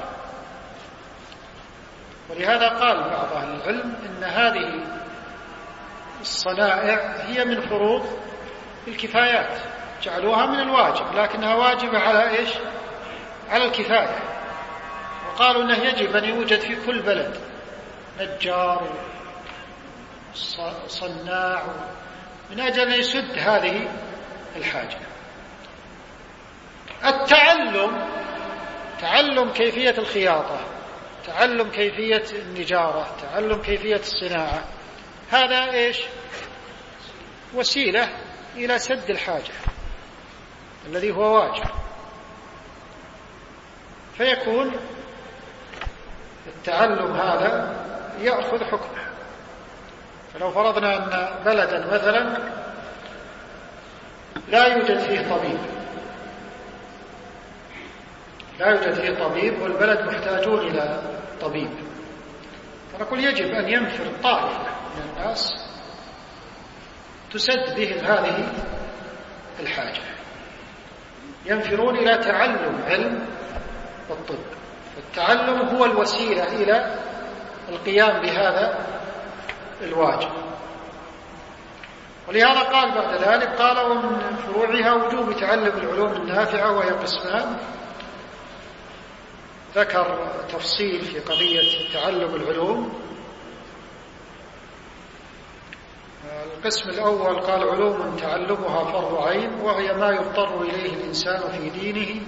ولهذا قال بعض أهل العلم إن هذه الصنائع هي من فروض الكفايات، جعلوها من الواجب لكنها واجبة على إيش؟ على الكفاية. وقالوا أنه يجب أن يوجد في كل بلد نجار صناع من أجل أن يسد هذه الحاجة. تعلم كيفية الخياطة، تعلم كيفية النجارة، تعلم كيفية الصناعة، هذا إيش؟ وسيلة إلى سد الحاجة الذي هو واجب. فيكون التعلم هذا يأخذ حكمه. فلو فرضنا أن بلدا مثلا لا يوجد فيه طبيب والبلد محتاجون إلى طبيب، فنقول يجب أن ينفر طائفة من الناس تسد بهم هذه الحاجة، ينفرون إلى تعلم علم الطب. فالتعلم هو الوسيلة إلى القيام بهذا الواجب. ولهذا قال بعد ذلك، قال ومن فروعها وجوب تعلم العلوم النافعة، وهي قسمان. ذكر تفصيل في قضية تعلم العلوم. القسم الأول قال علوم تعلمها فرض عين، وهي ما يضطر إليه الإنسان في دينه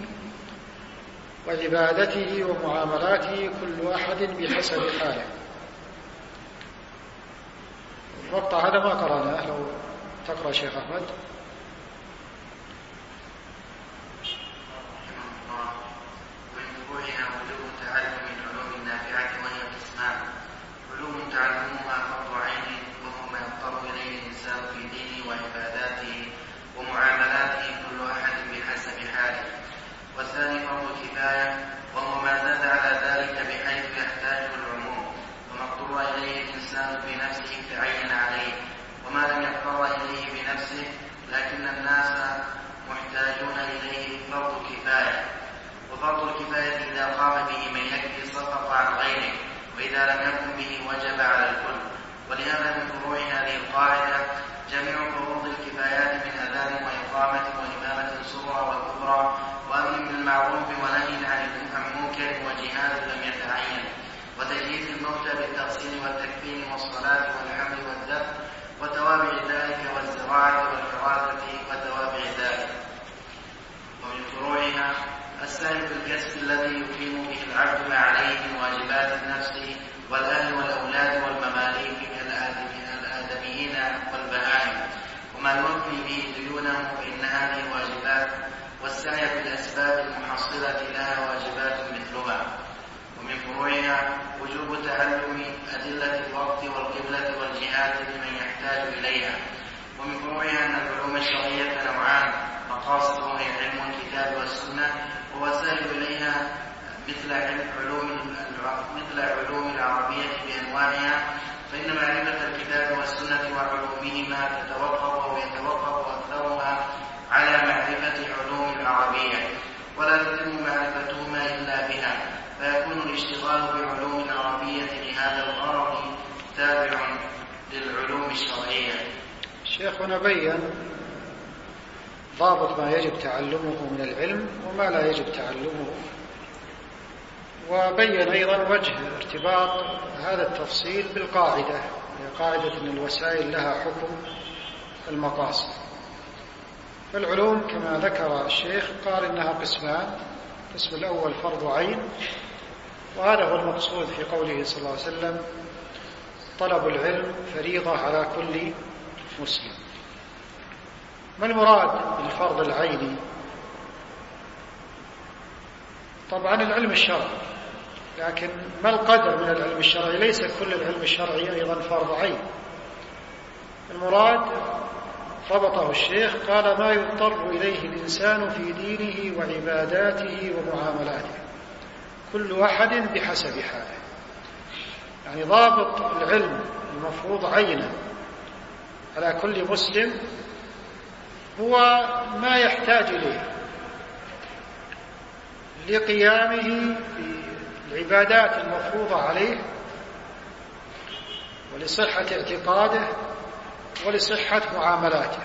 وعبادته ومعاملاته، كل أحد بحسب حاله. المقطع هذا ما قرأناه، لو تقرأ شيخ أحمد. تعلمها فرض عين، وهو ما يضطر إليه الإنسان في دينه وعباداته ومعاملاته، كل أحد بحسب حاله. والثاني فرض كفاية، وهو ما زاد على ذلك بحيث يحتاج العموم، وما اضطر إليه الإنسان بنفسه تعين عليه، وما لم يضطر إليه بنفسه لكن الناس محتاجون إليه فرض كفاية. وفرض الكفاية إذا قام به من يكفي سقط عن غيره، وإذا لم يكن به وجب على الكل. ولهذا من فروع هذه القاعدة جميع فروض الكفايات من أذان وإقامة وإمامة الصغرى والكبرى، وأمر بالمعروف ونهي عن المنكر، وجهاد لم يتعين، وتجهيز الموتى بالتغسيل والتكفين والصلاة والحمل والذبح وتوابع ذلك، والزراعة والحراثة وتوابع ذلك. ومن فروعها السعي في الكسب الذي يقيم به العبد ما عليه من واجبات النفس والأهل والأولاد والمماليك الآدميين والبهائم، وما يوفي به ديونه، فإن هذه واجبات، والسعي في الأسباب المحصلة لها واجبات مثلها. ومن فروعها وجوب تعلم أدلة الوقت والقبلة والجهاد لمن يحتاج إليها. ومن فروعها أن العلوم الشرعية نوعان، مقاصدها هي علم الكتاب والسنة، ووسائل إليها مثل علوم العربية بأنواعها، فإن معرفة الكتاب والسنة وعلومهما يتوقف أكثرها على معرفة علوم العربية، ولا تتم معرفتهما إلا بها، فيكون الاشتغال بعلوم العربية لهذا الغرض تابع للعلوم الشرعية. الشيخ هنا بين ضابط ما يجب تعلمه من العلم وما لا يجب تعلمه، وبين أيضا وجه ارتباط هذا التفصيل بالقاعدة، قاعدة أن الوسائل لها حكم المقاصد. فالعلوم كما ذكر الشيخ قال إنها قسمان. القسم الأول فرض عين، وهذا هو المقصود في قوله صلى الله عليه وسلم طلب العلم فريضة على كل مسلم. ما المراد بالفرض العيني؟ طبعا العلم الشرعي، لكن ما القدر من العلم الشرعي؟ ليس كل العلم الشرعي أيضا فرض عين. المراد ضبطه الشيخ قال ما يضطر إليه الإنسان في دينه وعباداته ومعاملاته، كل واحد بحسب حاله. يعني ضابط العلم المفروض عينا على كل مسلم هو ما يحتاج إليه لقيامه بالعبادات المفروضة عليه ولصحة اعتقاده ولصحة معاملاته.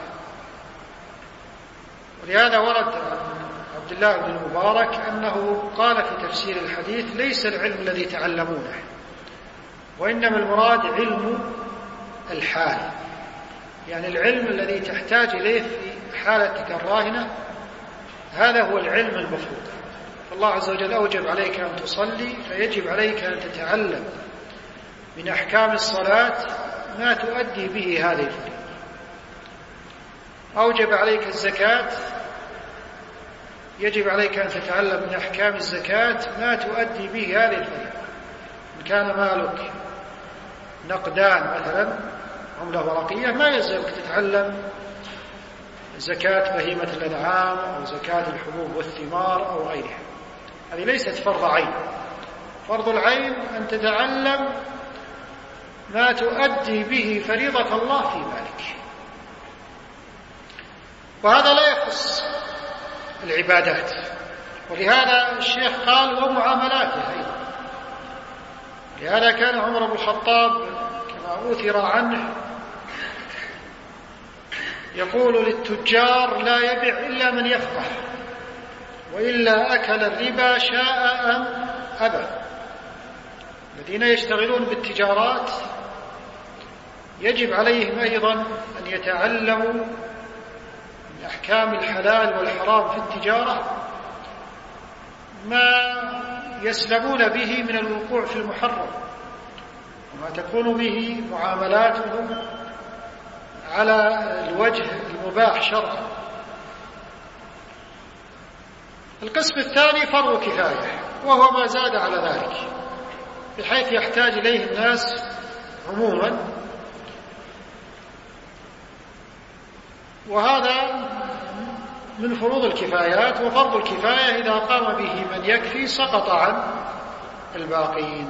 ولهذا ورد عن عبد الله بن المبارك أنه قال في تفسير الحديث: ليس العلم الذي تعلمونه، وإنما المراد علم الحال، يعني العلم الذي تحتاج إليه في حالتك الراهنة، هذا هو العلم المفروض. فالله عز وجل أوجب عليك أن تصلي، فيجب عليك أن تتعلم من أحكام الصلاة ما تؤدي به هذه الفريضة. أوجب عليك الزكاة، يجب عليك أن تتعلم من أحكام الزكاة ما تؤدي به هذه الفريضة. إن كان مالك نقدان مثلا، عملة ورقية، ما يلزمك تتعلم زكاة بهيمة الأنعام أو زكاة الحبوب والثمار أو غيرها، هذه ليست فرض عين. فرض العين أن تتعلم ما تؤدي به فريضة الله في مالك، وهذا لا يخص العبادات. ولهذا الشيخ قال: ومعاملاته أيضا. لهذا كان عمر بن الخطاب كما أثر عنه يقول للتجار: لا يبع إلا من يفقه، وإلا أكل الربا شاء أم أبى. الذين يشتغلون بالتجارات يجب عليهم أيضا أن يتعلموا من أحكام الحلال والحرام في التجارة ما يسلمون به من الوقوع في المحرم، وما تكون به معاملاتهم على الوجه المباح شرعا. القسم الثاني فرض كفاية، وهو ما زاد على ذلك بحيث يحتاج إليه الناس عموما، وهذا من فروض الكفايات. وفرض الكفاية إذا قام به من يكفي سقط عن الباقين.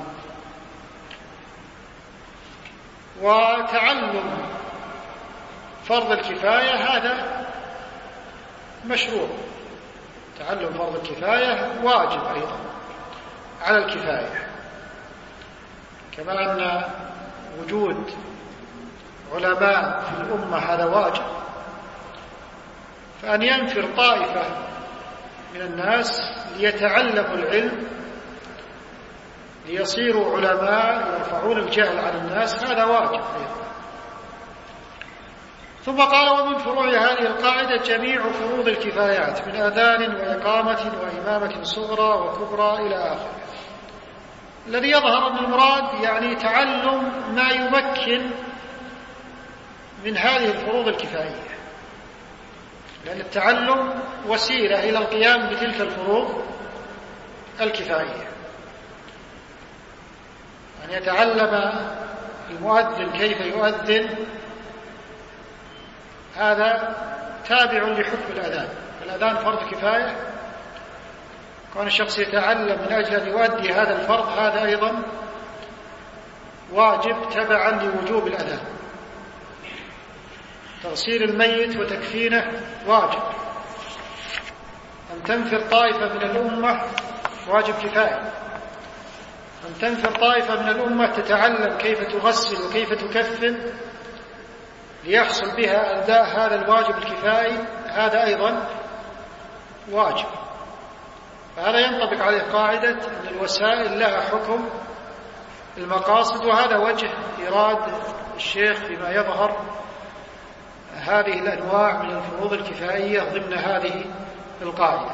وتعلم فرض الكفاية هذا مشروع، تعلم فرض الكفاية واجب أيضا على الكفاية، كما أن وجود علماء في الأمة هذا واجب. فأن ينفر طائفة من الناس ليتعلموا العلم ليصيروا علماء يرفعون الجهل عن الناس، هذا واجب أيضا. ثم قال: ومن فروع هذه القاعدة جميع فروض الكفايات من أذان وإقامة وإمامة صغرى وكبرى إلى آخره. الذي يظهر أن المراد يعني تعلم ما يمكن من هذه الفروض الكفائية، لأن التعلم وسيلة إلى القيام بتلك الفروض الكفائية. أن يتعلم المؤذن كيف يؤذن هذا تابع لحكم الأذان. الأذان فرض كفاية، كون الشخص يتعلم من أجل أن يؤدي هذا الفرض هذا أيضا واجب تبعا لوجوب الأذان. تغسيل الميت وتكفينه واجب. أن تنفر طائفة من الأمة واجب كفاية. أن تنفر طائفة من الأمة تتعلم كيف تغسل وكيف تكفن ليحصل بها أداء هذا الواجب الكفائي هذا أيضا واجب. فهذا ينطبق عليه قاعدة أن الوسائل لها حكم المقاصد، وهذا وجه إيراد الشيخ فيما يظهر هذه الأنواع من الفروض الكفائية ضمن هذه القاعدة.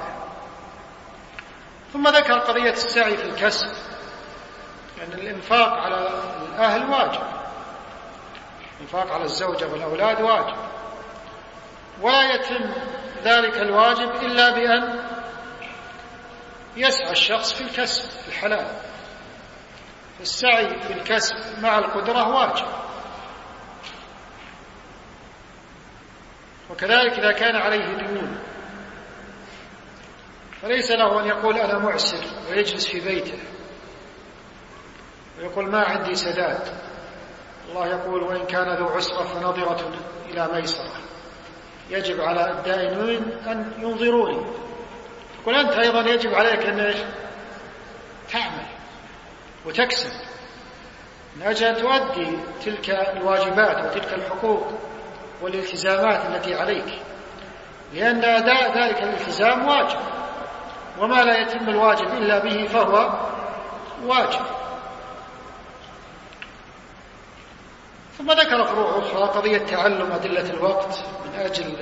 ثم ذكر قضية السعي في الكسب، لأن يعني الإنفاق على الأهل واجب، الإنفاق على الزوجة والأولاد واجب، ولا يتم ذلك الواجب إلا بأن يسعى الشخص في الكسب في الحلال. السعي في الكسب مع القدرة واجب. وكذلك إذا كان عليه ديون فليس له أن يقول أنا معسر ويجلس في بيته ويقول ما عندي سداد. الله يقول وإن كان ذو عسرة فنظرة إلى ميسرة. يجب على الدائنين أن ينظروني، يقول أنت أيضا يجب عليك أن تعمل وتكسب من أجل أن تؤدي تلك الواجبات وتلك الحقوق والالتزامات التي عليك، لأن أداء ذلك الالتزام واجب، وما لا يتم الواجب إلا به فهو واجب. ثم ذكر فروع أخرى، قضية تعلم أدلة الوقت من أجل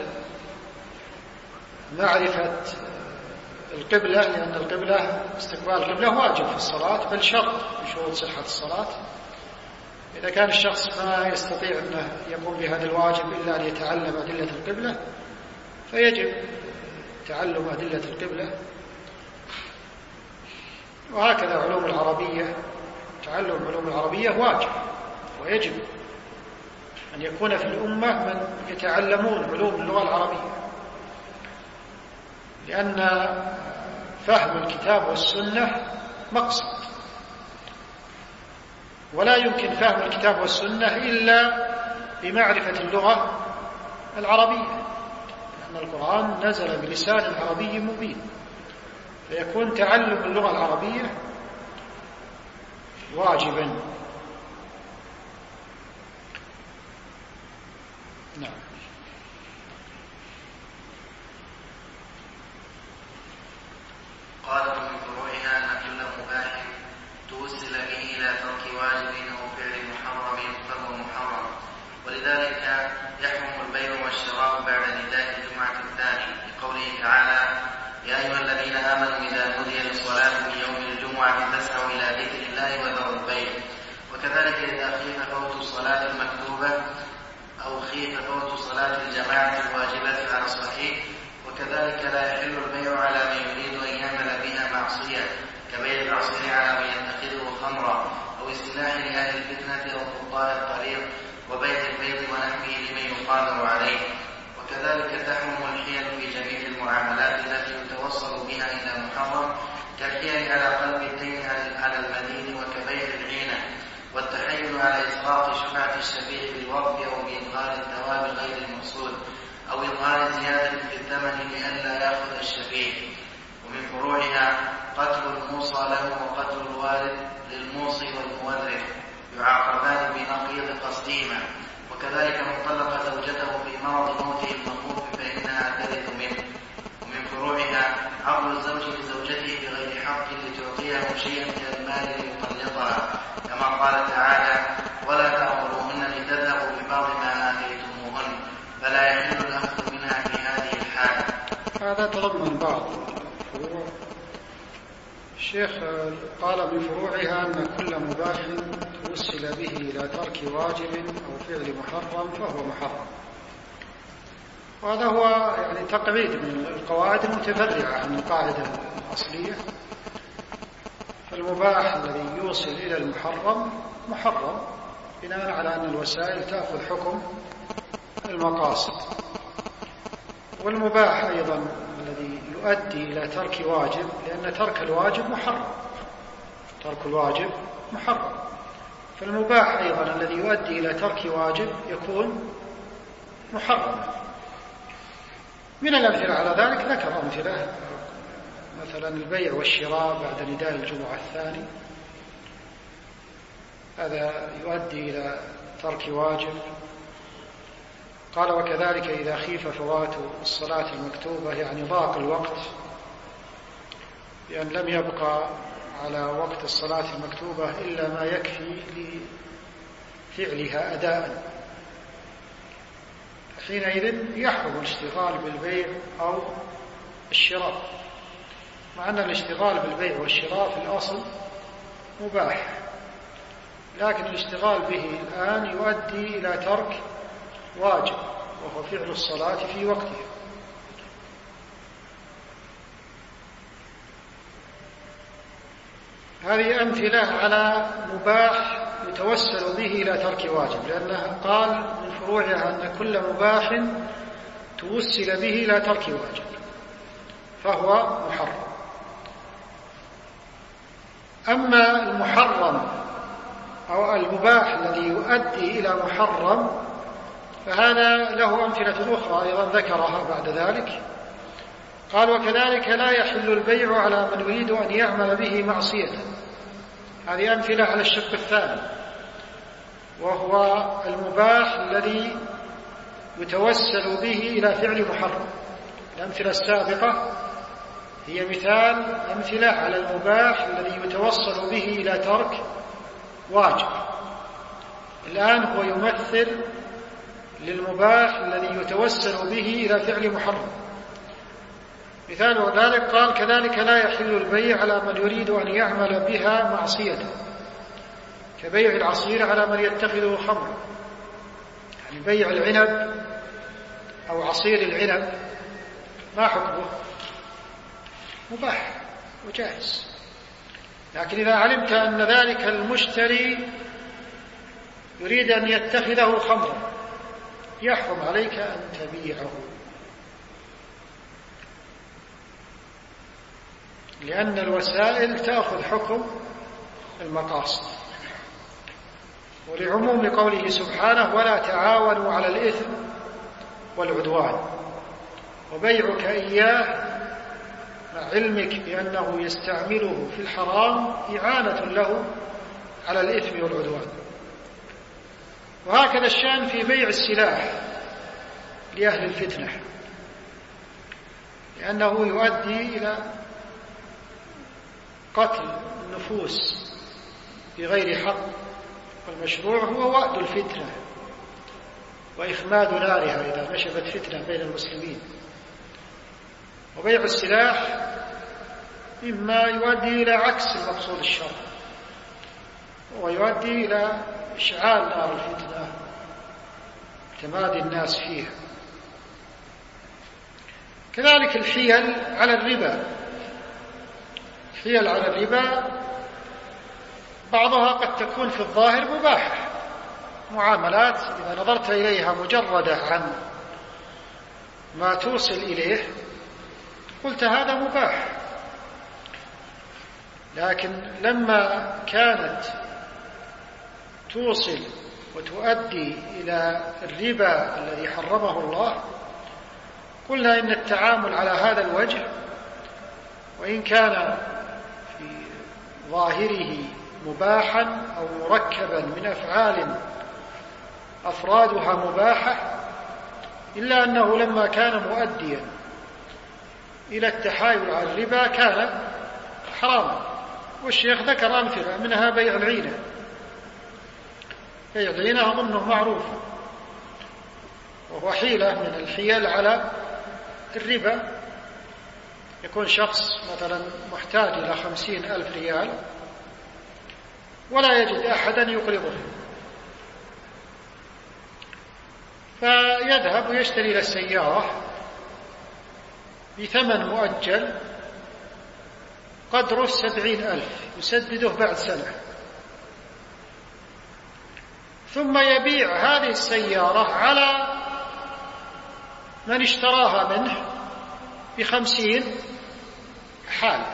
معرفة القبلة، لأن القبلة استقبال القبلة واجب في الصلاة، بل شرط من شروط صحة الصلاة. إذا كان الشخص ما يستطيع أن يقوم بهذا الواجب إلا أن يتعلم أدلة القبلة، فيجب تعلم أدلة القبلة. وهكذا علوم العربية، تعلم علوم العربية واجب، ويجب أن يكون في الأمة من يتعلمون علوم اللغة العربية، لأن فهم الكتاب والسنة مقصد، ولا يمكن فهم الكتاب والسنة إلا بمعرفة اللغة العربية، لأن القرآن نزل بلسان عربي مبين، فيكون تعلم اللغة العربية واجبا. نعم. قال من فروعها أن كل مباح توسل به إلى ترك واجب أو فعل محرم فهو محرم، ولذلك يحرم البيع والشراء بعد نداء الجمعة الثاني لقوله تعالى: يا أيها الذين آمنوا إذا نودي للصلاة من يوم الجمعة فاسعوا إلى ذكر الله وذروا البيع. وكذلك إذا خيف فوت الصلاة المكتوبة أو خيف فوت صلاة الجماعة الواجبة على الصحيح. وكذلك لا يحل البيع على من يريد أن يعمل بها معصية، كبيع العصير على من يتخذه خمرا، أو السلاح لأهل الفتنة أو قطاع الطريق، وبيع البيض ونحوه لمن يقادر عليه. وكذلك تحرم الحيل في جميع المعاملات التي يتوصل بها إلى محرم، كالحيل على قلب الدين على المدين، وكبيع العينة، والتحيل على إسقاط شفعة الشفيع بالوقف أو بإظهار الثواب غير المقصود، أو إظهار زيادة في الثمن لئلا يأخذ الشفيع. ومن فروعها قتل الموصى له وقتل الوالد للموصي والمورث، يعاقبان بنقيض قصدهما. وكذلك من طلق زوجته في مرض موته المخوف فإنها ترث منه. ومن فروعها عقل الزوج لزوجته بغير حق لتعطيه شيئا من المال ليطلقها، كما قال تعالى: ولا تأمروهن لتذهبوا ببعض ما آتيتموهن، فلا يحل الأخذ منها في هذه الحال. هذا تضمن بعض فروع. الشيخ قال من فروعها أن كل مباح توسل به إلى ترك واجب أو فعل محرم فهو محرم. وهذا هو يعني تقعيد من القواعد المتفرعة عن القاعدة الأصلية. فالمباح الذي يوصل إلى المحرم محرم، بناء على أن الوسائل تأخذ حكم المقاصد. والمباح أيضا الذي يؤدي إلى ترك واجب، لأن ترك الواجب محرم، ترك الواجب محرم، فالمباح أيضا الذي يؤدي إلى ترك واجب يكون محرم. من الأمثلة على ذلك ذكر أمثلة، مثلا البيع والشراء بعد نداء الجمعة الثاني، هذا يؤدي إلى ترك واجب. قال وكذلك إذا خيف فوات الصلاة المكتوبة، يعني ضاق الوقت، لأن لم يبقى على وقت الصلاة المكتوبة إلا ما يكفي لفعلها أداء، حينئذ يحرم الاشتغال بالبيع أو الشراء، مع أن الاشتغال بالبيع والشراء في الأصل مباح، لكن الاشتغال به الآن يؤدي إلى ترك واجب، وهو فعل الصلاة في وقتها. هذه أمثلة على مباح يتوسل به إلى ترك واجب، لأنه قال من فروعها أن كل مباح توسل به إلى ترك واجب فهو محرم. أما المحرم أو المباح الذي يؤدي إلى محرم فهذا له أمثلة أخرى أيضا ذكرها بعد ذلك. قال: وكذلك لا يحل البيع على من يريد أن يعمل به معصية. هذه أمثلة على الشق الثاني، وهو المباح الذي يتوسل به إلى فعل محرم. الأمثلة السابقة هي أمثلة على المباح الذي يتوصل به إلى ترك واجب. الآن هو يمثل للمباح الذي يتوسل به إلى فعل محرم. مثال ذلك قال: كذلك لا يحل البيع على من يريد أن يعمل بها معصية، كبيع العصير على من يتخذه خمرا. يعني بيع العنب أو عصير العنب ما حكمه؟ مباح وجائز. لكن إذا علمت أن ذلك المشتري يريد أن يتخذه خمرا يحرم عليك أن تبيعه، لأن الوسائل تأخذ حكم المقاصد، ولعموم قوله سبحانه: ولا تعاونوا على الإثم والعدوان. وبيعك إياه مع علمك بأنه يستعمله في الحرام إعانة له على الإثم والعدوان. وهكذا الشأن في بيع السلاح لأهل الفتنة، لأنه يؤدي إلى قتل النفوس بغير حق، والمشروع هو وأد الفتنة وإخماد نارها إذا نشبت فتنة بين المسلمين. وبيع السلاح إما يؤدي إلى عكس المقصود الشرعي، ويؤدي إلى إشعال نار الفتنة، تمادي الناس فيها. كذلك الحيل على الربا. الحيل على الربا بعضها قد تكون في الظاهر مباحة، معاملات إذا نظرت إليها مجردة عن ما توصل إليه قلت هذا مباح، لكن لما كانت توصل وتؤدي إلى الربا الذي حرمه الله قلنا إن التعامل على هذا الوجه وإن كان في ظاهره مباحا أو مركبا من أفعال أفرادها مباحة، إلا أنه لما كان مؤديا إلى التحايل على الربا كان حراما. والشيخ ذكر أمثلة منها بيع العينة. بيع العينة أظنه معروف، وهو حيلة من الحيل على الربا. يكون شخص مثلا محتاج إلى 50,000 ريال ولا يجد أحدا يقرضه، فيذهب ويشتري السيارة بثمن مؤجل قدره 70,000 يسدده بعد سنة، ثم يبيع هذه السيارة على من اشتراها منه ب50 حالة،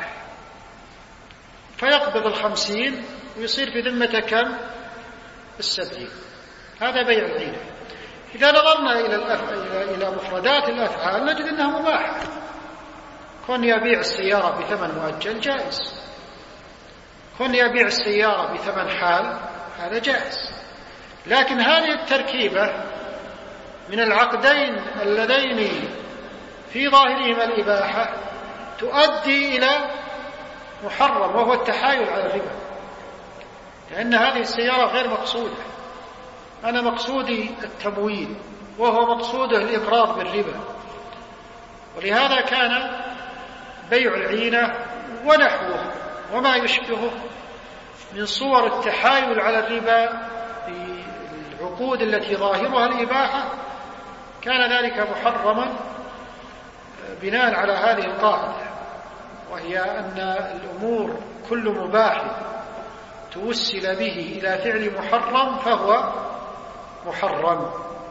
فيقبض 50 ويصير في ذمته كم؟ 70. هذا بيع العينة. إذا نظرنا إلى مفردات الأفعال نجد أنها مباحة. كون يبيع السيارة بثمن مؤجل جائز، كون يبيع السيارة بثمن حال هذا جائز. لكن هذه التركيبة من العقدين اللذين في ظاهرهما الإباحة تؤدي إلى محرم، وهو التحايل على الربا، لأن هذه السيارة غير مقصودة. أنا مقصودي التمويل وهو مقصوده الإقراض بالربا. ولهذا كان بيع العينة ونحوه وما يشبهه من صور التحايل على الربا في العقود التي ظاهرها الإباحة كان ذلك محرما بناء على هذه القاعدة، وهي أن الأمور كل مباح توسل به إلى فعل محرم فهو محرم.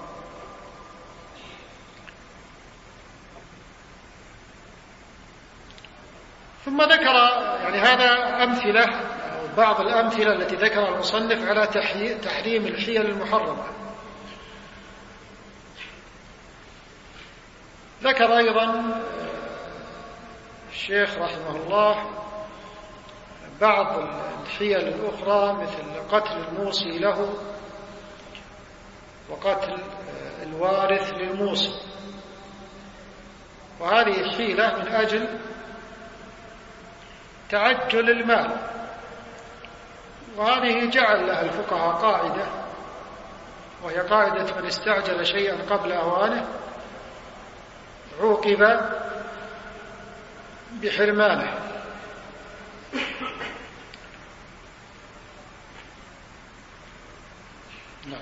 ثم ذكر يعني هذا أمثلة أو بعض الأمثلة التي ذكرها المصنف على تحريم الحيل المحرمة. ذكر أيضا الشيخ رحمه الله بعض الحيل الأخرى مثل قتل الموصي له وقتل الوارث للموصي، وهذه حيلة من أجل تعجل المال، وهذه جعل لها الفقهاء قاعدة، وهي قاعدة من استعجل شيئا قبل أوانه عوقب بحرمانه. نعم.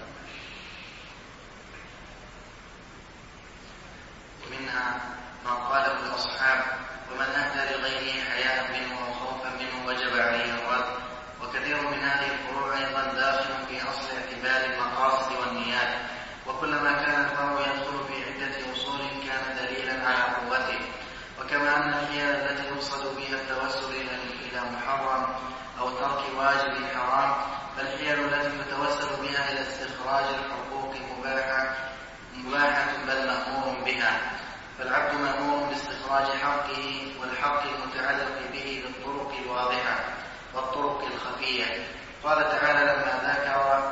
ومنها ما قاله الأصحاب: ومن أهدى لغيره حياء منه أو خوفا منه وجب عليه الرد. وكثير من هذه الفروع أيضا داخل في أصل اعتبار المقاصد والنيات، وكلما كان الفرع يدخل في عدة أصول كان دليلا على قوته. وكما أن الحيل التي يقصد بها التوسل إلى محرم أو ترك واجب حرام، فالحيل التي يتوسل بها إلى استخراج الحقوق مباحة بل مأمور بها. فالعبد مأمور باستخراج حقه، والحق المتعلق به بالطرق الواضحة والطرق الخفية. قال تعالى لما ذكر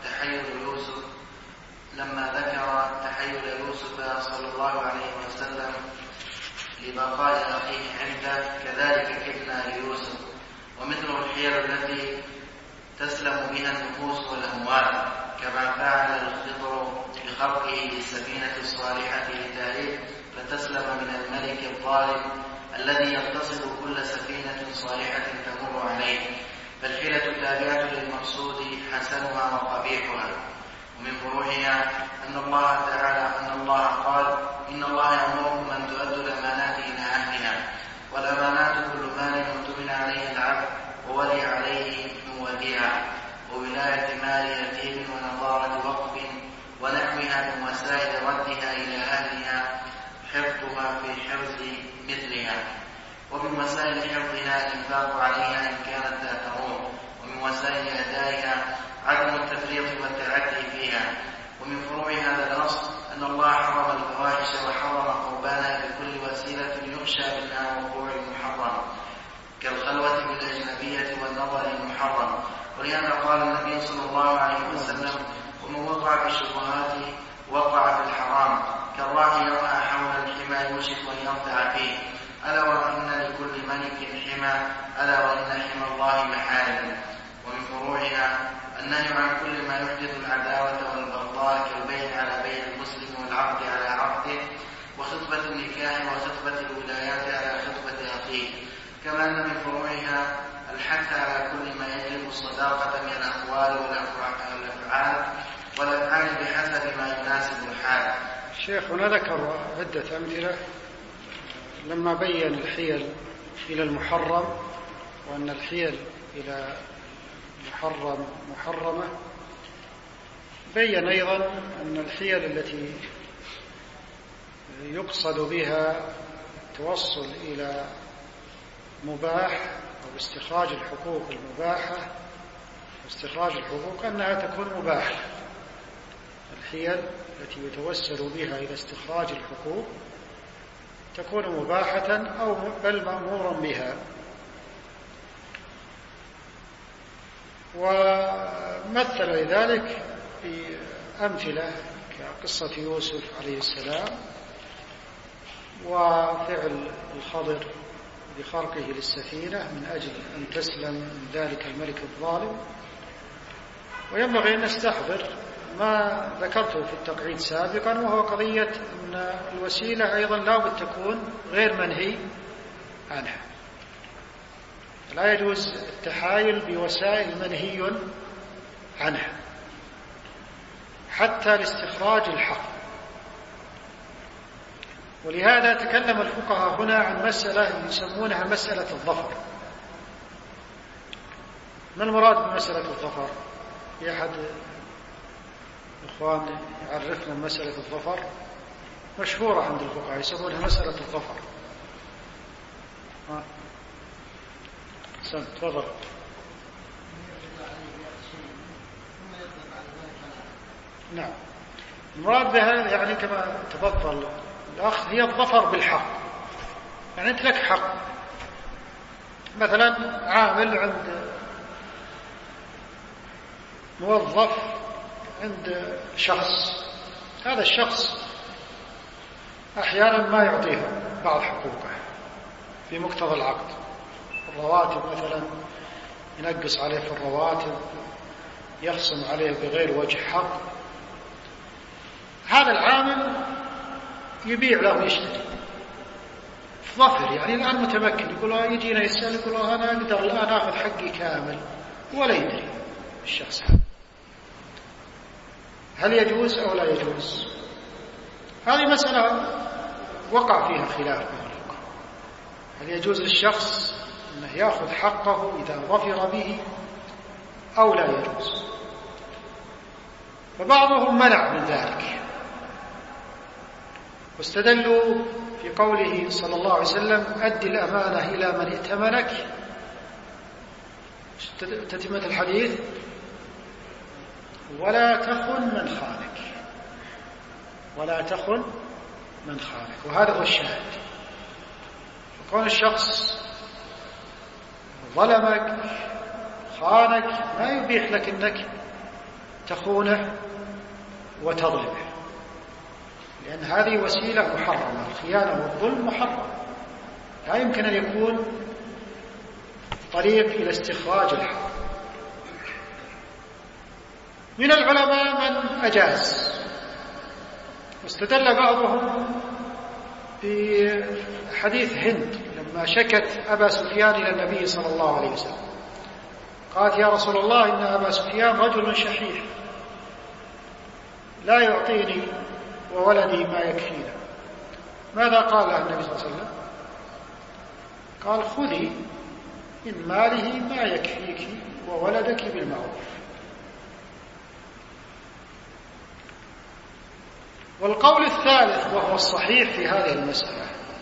تحيل يوسف صلى الله عليه وسلم لبقاء أخيه عنده: كذلك كدنا ليوسف. ومثل الحيل التي تسلم بها النفوس والأموال، كما فعل الخضر بخرقه للسفينة الصالحة لتاريخ فتسلم من الملك الظالم الذي يغتصب كل سفينة صالحة تمر عليه. فالحيلة تابعة للمقصود حسنها وقبيحها. ومن فروعها أن الله قال: إن الله يأمركم أن تؤدوا الأمانات إلى أهلها. والأمانات كل مال يؤتمن عليه العبد وولي عليه من وديعة، وولاية مال يتيم ونظارة وقف ونحوها من وسائل ردها إلى أهلها حفظها في حفظ مثلها. ومن وسائل حفظها الإنفاق عليها إن كانت ذات ضرورة، ومن وسائل أدائها عدم التفريط والتعدي فيها. ومن فروع هذا النص أن الله حرم الفواحش وحرم قربانها بكل وسيلة يخشى منها وقوع المحرم، كالخلوة بالأجنبية والنظر المحرم. ولهذا قال النبي صلى الله عليه وسلم: ومن وقع في الشبهات وقع في الحرام، كالراعي يرعى حول الحمى يوشك أن يرتع فيه. ألا وإن لكل ملك حمى، ألا وإن حمى الله محارم. ومن فروعها النهي عن كل ما يحدث العداوة والبغضاء، كالبيع على بيع المسلم والعقد على عقده، وخطبة النكاح وخطبة الولايات على خطبة أخيه. كما أن من فروعها الحث على كل ما يجلب الصداقة من الأقوال والأفعال بحسب ما يناسب الحال. الشيخ هنا ذكر عدة أمثلة لما بين الحيل إلى المحرم، وأن الحيل إلى محرمة، بين أيضا أن الحيل التي يقصد بها التوصل إلى مباح أو استخراج الحقوق المباحة واستخراج الحقوق أنها تكون مباحة. الحيل التي يتوسل بها إلى استخراج الحقوق تكون مباحة أو بل مأمورا بها. ومثل لذلك بأمثلة كقصة يوسف عليه السلام، وفعل الخضر بخرقه للسفينة من أجل أن تسلم من ذلك الملك الظالم. وينبغي أن نستحضر ما ذكرته في التقعيد سابقا، وهو قضية أن الوسيلة أيضا لا بد تكون غير منهي عنها. لا يجوز التحايل بوسائل منهي عنها حتى لاستخراج الحق. ولهذا تكلم الفقهاء هنا عن مسألة يسمونها مسألة الظفر. ما المراد بمسألة الظفر؟ في أحد الإخوان يعرفنا مسألة الظفر؟ مشهورة عند الفقهاء يسمونها مسألة الظفر. تفضل. نعم، المراد بها يعني كما تفضل الأخ هي الظفر بالحق. يعني أنت لك حق مثلا عامل عند موظف عند شخص، هذا الشخص أحيانا ما يعطيه بعض حقوقه في مقتضى العقد، الرواتب مثلا ينقص عليه في الرواتب، يخصم عليه بغير وجه حق. هذا العامل يبيع له ويشتري في ظفر، يعني الآن متمكن، يقول له يجينا يسأل يقول له أنا أقدر الآن أخذ حقي كامل، ولا يدري الشخص هذا هل يجوز أو لا يجوز. هذه مسألة وقع فيها خلاف بين الفقهاء، هل يجوز للشخص أنه يأخذ حقه إذا ظفر به أو لا يجوز. فبعضهم منع من ذلك، واستدلوا في قوله صلى الله عليه وسلم أد الأمانة إلى من ائتمنك، تتمة الحديث ولا تخن من خانك، ولا تخن من خانك. وهذا هو الشاهد، فكون الشخص ظلمك خانك ما يبيح لك أنك تخونه وتظلمه، لأن هذه وسيلة محرمة، الخيانة والظلم محرم، لا يمكن أن يكون طريق إلى استخراج الحق. من العلماء من أجاز، واستدل بعضهم بحديث هند لما شكت أبا سفيان إلى النبي صلى الله عليه وسلم، قالت يا رسول الله إن أبا سفيان رجل شحيح لا يعطيني وولدي ما يكفينا. ماذا قال لها النبي صلى الله عليه وسلم؟ قال خذي من ماله ما يكفيك وولدك بالمعروف. والقول الثالث وهو الصحيح في هذه المسألة،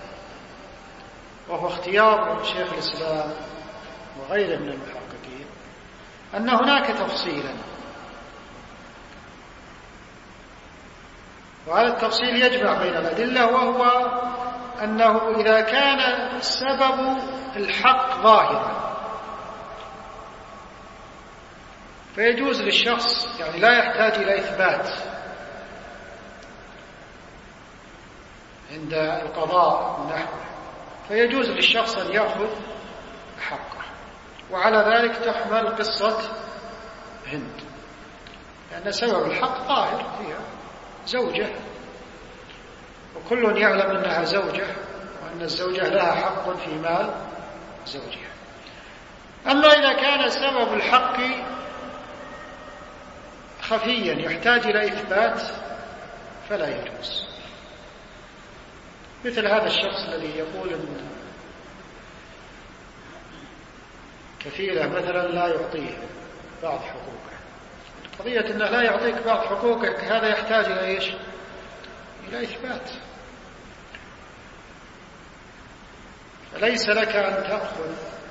وهو اختيار شيخ الإسلام وغيره من المحققين، أن هناك تفصيلا، وهذا التفصيل يجمع بين الأدلة، وهو أنه إذا كان سبب الحق ظاهرا فيجوز للشخص، يعني لا يحتاج إلى إثبات عند القضاء ونحوه، فيجوز للشخص أن يأخذ حقه. وعلى ذلك تحمل قصة هند، لأن سبب الحق ظاهر، هي زوجة، وكل يعلم أنها زوجة، وأن الزوجة لها حق في مال زوجها. أما إذا كان سبب الحق خفيا يحتاج إلى إثبات فلا يجوز، مثل هذا الشخص الذي يقول أن كفيلة مثلا لا يعطيه بعض حقوقه. قضية أنه لا يعطيك بعض حقوقك هذا يحتاج إلى إيش؟ إلى إثبات، فليس لك أن تأخذ.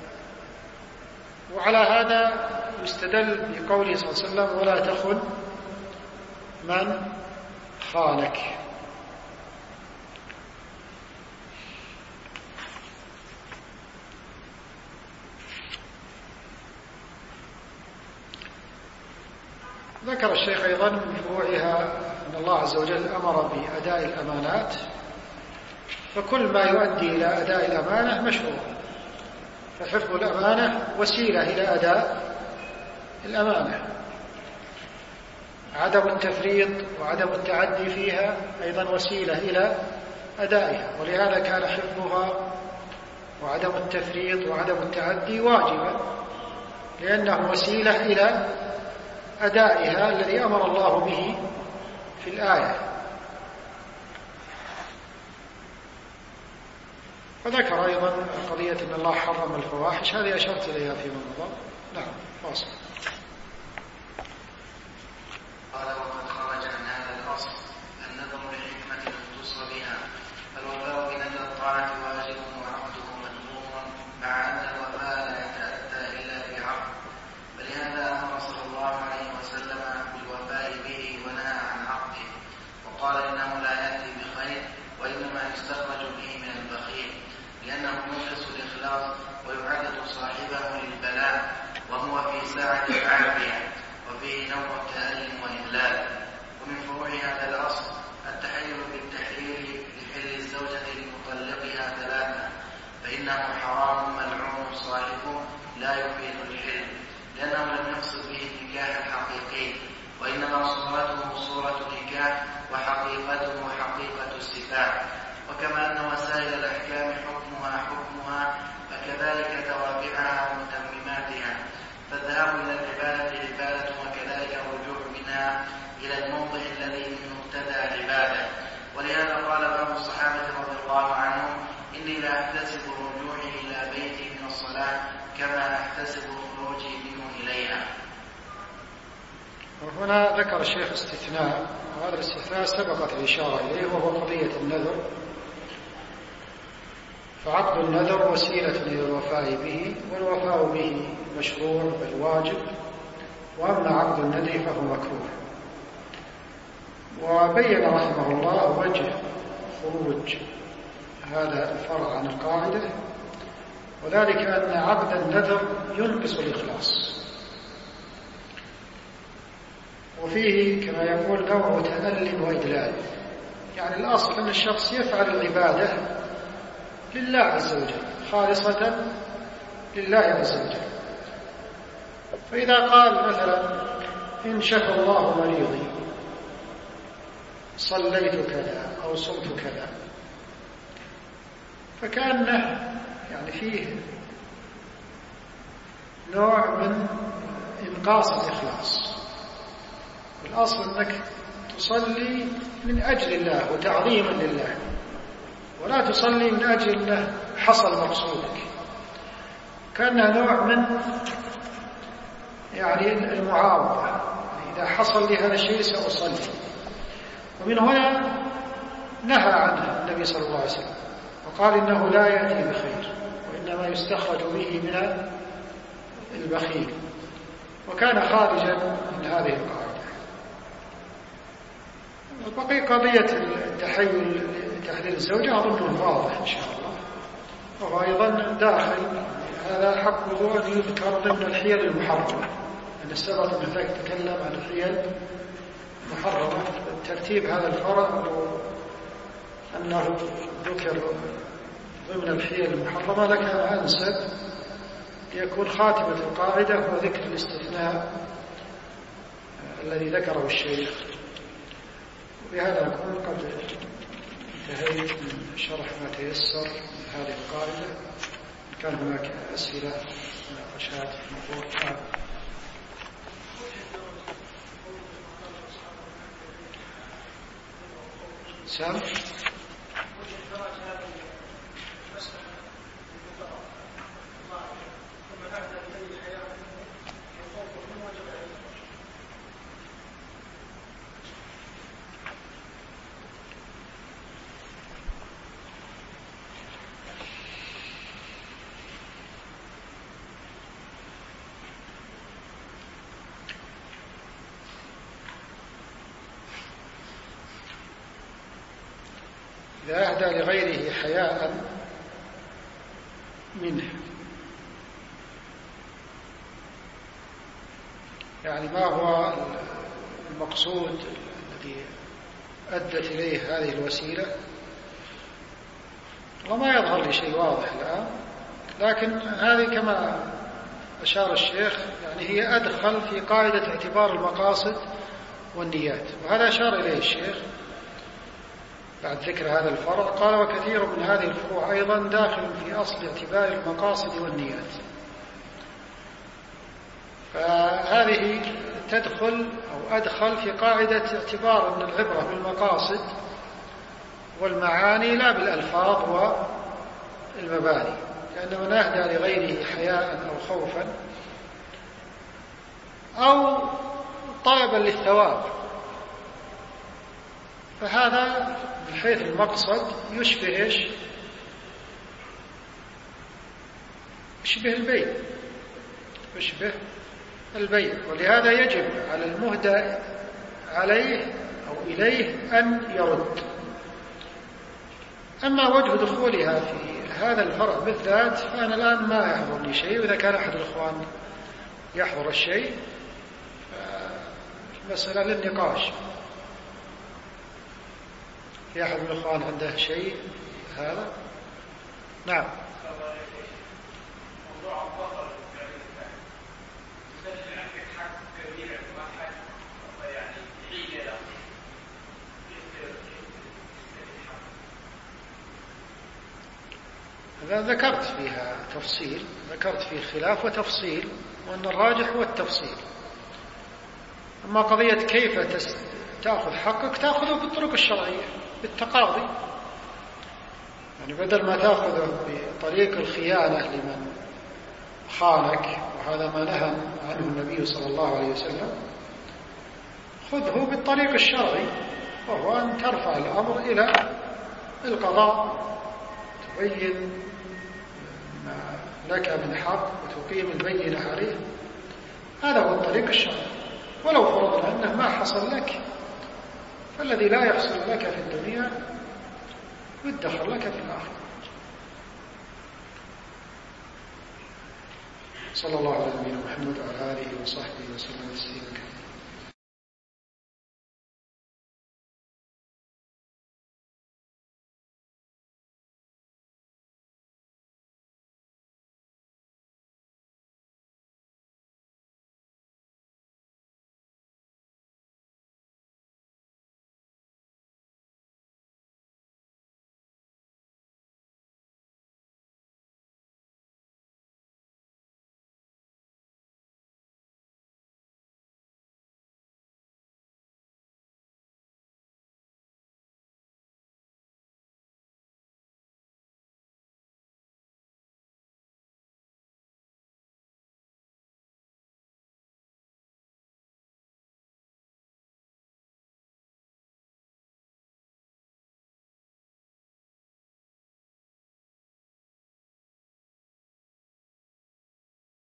وعلى هذا يستدل بقوله صلى الله عليه وسلم ولا تخن من خانك. ذكر الشيخ أيضا من فروعها أن الله عز وجل أمر بأداء الأمانات، فكل ما يؤدي إلى أداء الأمانة مشروع، فحفظ الأمانة وسيلة إلى أداء الأمانة. عدم التفريط وعدم التعدي فيها أيضا وسيلة إلى أدائها، ولهذا كان حفظها وعدم التفريط وعدم التعدي واجبا، لأنه وسيلة إلى أدائها الذي أمر الله به في الآية. وذكر أيضا قضية أن الله حرم الفواحش، هذه أشرت إليها فيما مضى. نعم، فاصل. قال وقد خرج عن هذا الأصل النذر لحكمة اختص بها، فالوفاء بنذر الطاعة واجب وعقده مذموم، مع أن الوفاء لا يتأتى إلا بعقد، فلهذا أمر صلى الله عليه وسلم بالوفاء به ونهى عن عقده، وقال إنه لا يأتي بخير وإنما يستخرج به من البخيل، لأنه يخلص الإخلاص ويعدد ساعة العافية، وفيه نوع تأل وإذلال. ومن فروع هذا الأصل التحيل بالتحليل لحل الزوجة لمطلقها 3، فإنه حرام ملعون صاحبه لا يفيد الحل، لأنه لم يقصد به النكاح الحقيقي، وإنما صورته صورة نكاح وحقيقته حقيقة السفاح. وكما أن وسائل الأحكام حكمها فكذلك توابعها ومتمماتها، فالذهاب إلى العبادة عبادة، وكذلك الرجوع منها إلى الموضع الذي من مبتدأ عبادة. ولهذا قال بعض الصحابة رضي الله عنهم: إني لا أحتسب رجوعي إلى بيتي من الصلاة كما أحتسب خروجي منه إليها. وهنا ذكر الشيخ استثناء، وهذا الاستثناء سبقت الإشارة إليه، وهو قضية النذر. فعقد النذر وسيلة إلى الوفاء به، والوفاء به مشروع بل واجب، وأما عقد النذر فهو مكروه. وبين رحمه الله وجه خروج هذا الفرع عن القاعدة، وذلك أن عقد النذر ينقص الإخلاص، وفيه كما يقول نوع تأل وإدلال. يعني الأصل أن الشخص يفعل العبادة لله عز وجل خالصة لله عز وجل. فإذا قال مثلا: إن شفى الله مريضي صليت كذا أو صمت كذا، فكأنه يعني فيه نوع من إنقاص الإخلاص. الأصل أنك تصلي من أجل الله وتعظيما لله، ولا تصلي من أجل أنه حصل مقصودك، كأنها نوع من يعني المعاوضة، إذا حصل لي هذا الشيء سأصلي. ومن هنا نهى عنه النبي صلى الله عليه وسلم، وقال إنه لا يأتي بخير، وإنما يستخرج به من البخيل، وكان خارجا من هذه القاعدة. وبقي قضية التحيل لتحليل الزوجة أظنه واضح إن شاء الله، وهو أيضا داخل هذا حقه أن يذكر ضمن الحيل المحرمة، أن السبق أن تتكلم عن الحيل المحرمة. ترتيب هذا الفرع أنه ذكر ضمن الحيل المحرمة، لكن أنسب يكون خاتمة القاعدة هو ذكر الاستثناء الذي ذكره الشيخ. وبهذا نكون قد انتهيت من شرح ما تيسر من هذه القاعدة. كان هناك أسئلة مناقشات في الموضوع. سام إذا أهدى لغيره حياء منه، يعني ما هو المقصود الذي أدت إليه هذه الوسيلة؟ وما يظهر لي شيء واضح الآن، لكن هذه كما أشار الشيخ يعني هي أدخل في قاعدة اعتبار المقاصد والنيات، وهذا أشار إليه الشيخ بعد ذكر هذا الفرع. قال: وكثير من هذه الفروع أيضا داخل في أصل اعتبار المقاصد والنيات. فهذه تدخل أو أدخل في قاعدة اعتبار أن العبرة بالمقاصد والمعاني لا بالألفاظ والمباني، لأن من أهدى لغيره حياء أو خوفا أو طلبا للثواب فهذا من حيث المقصد يشبه البيع، ولهذا يجب على المهدى عليه أو إليه أن يرد. أما وجه دخولها في هذا الفرع بالذات فأنا الآن ما يحضرني شيء، وإذا كان أحد الإخوان يحضر الشيء، مسألة للنقاش. في أحد من الإخوان عنده شيء هذا؟ نعم. هذا ذكرت فيها تفصيل، ذكرت فيه خلاف وتفصيل، وأن الراجح هو التفصيل. أما قضية كيف تأخذ حقك، تأخذه بالطرق الشرعية بالتقاضي، يعني بدل ما تأخذه بطريق الخيانة لمن خانك، وهذا ما نهى عنه النبي صلى الله عليه وسلم، خذه بالطريق الشرعي، وهو أن ترفع الأمر إلى القضاء، تبين ما لك من حق وتقيم البينة عليه. هذا هو الطريق الشرعي. ولو فرضنا أنه ما حصل لك، فالذي لا يحصل لك في الدنيا يدخر لك في الآخرة. صلى الله على نبينا محمد وعلى آله وصحبه وسلم تسليما كثيرا.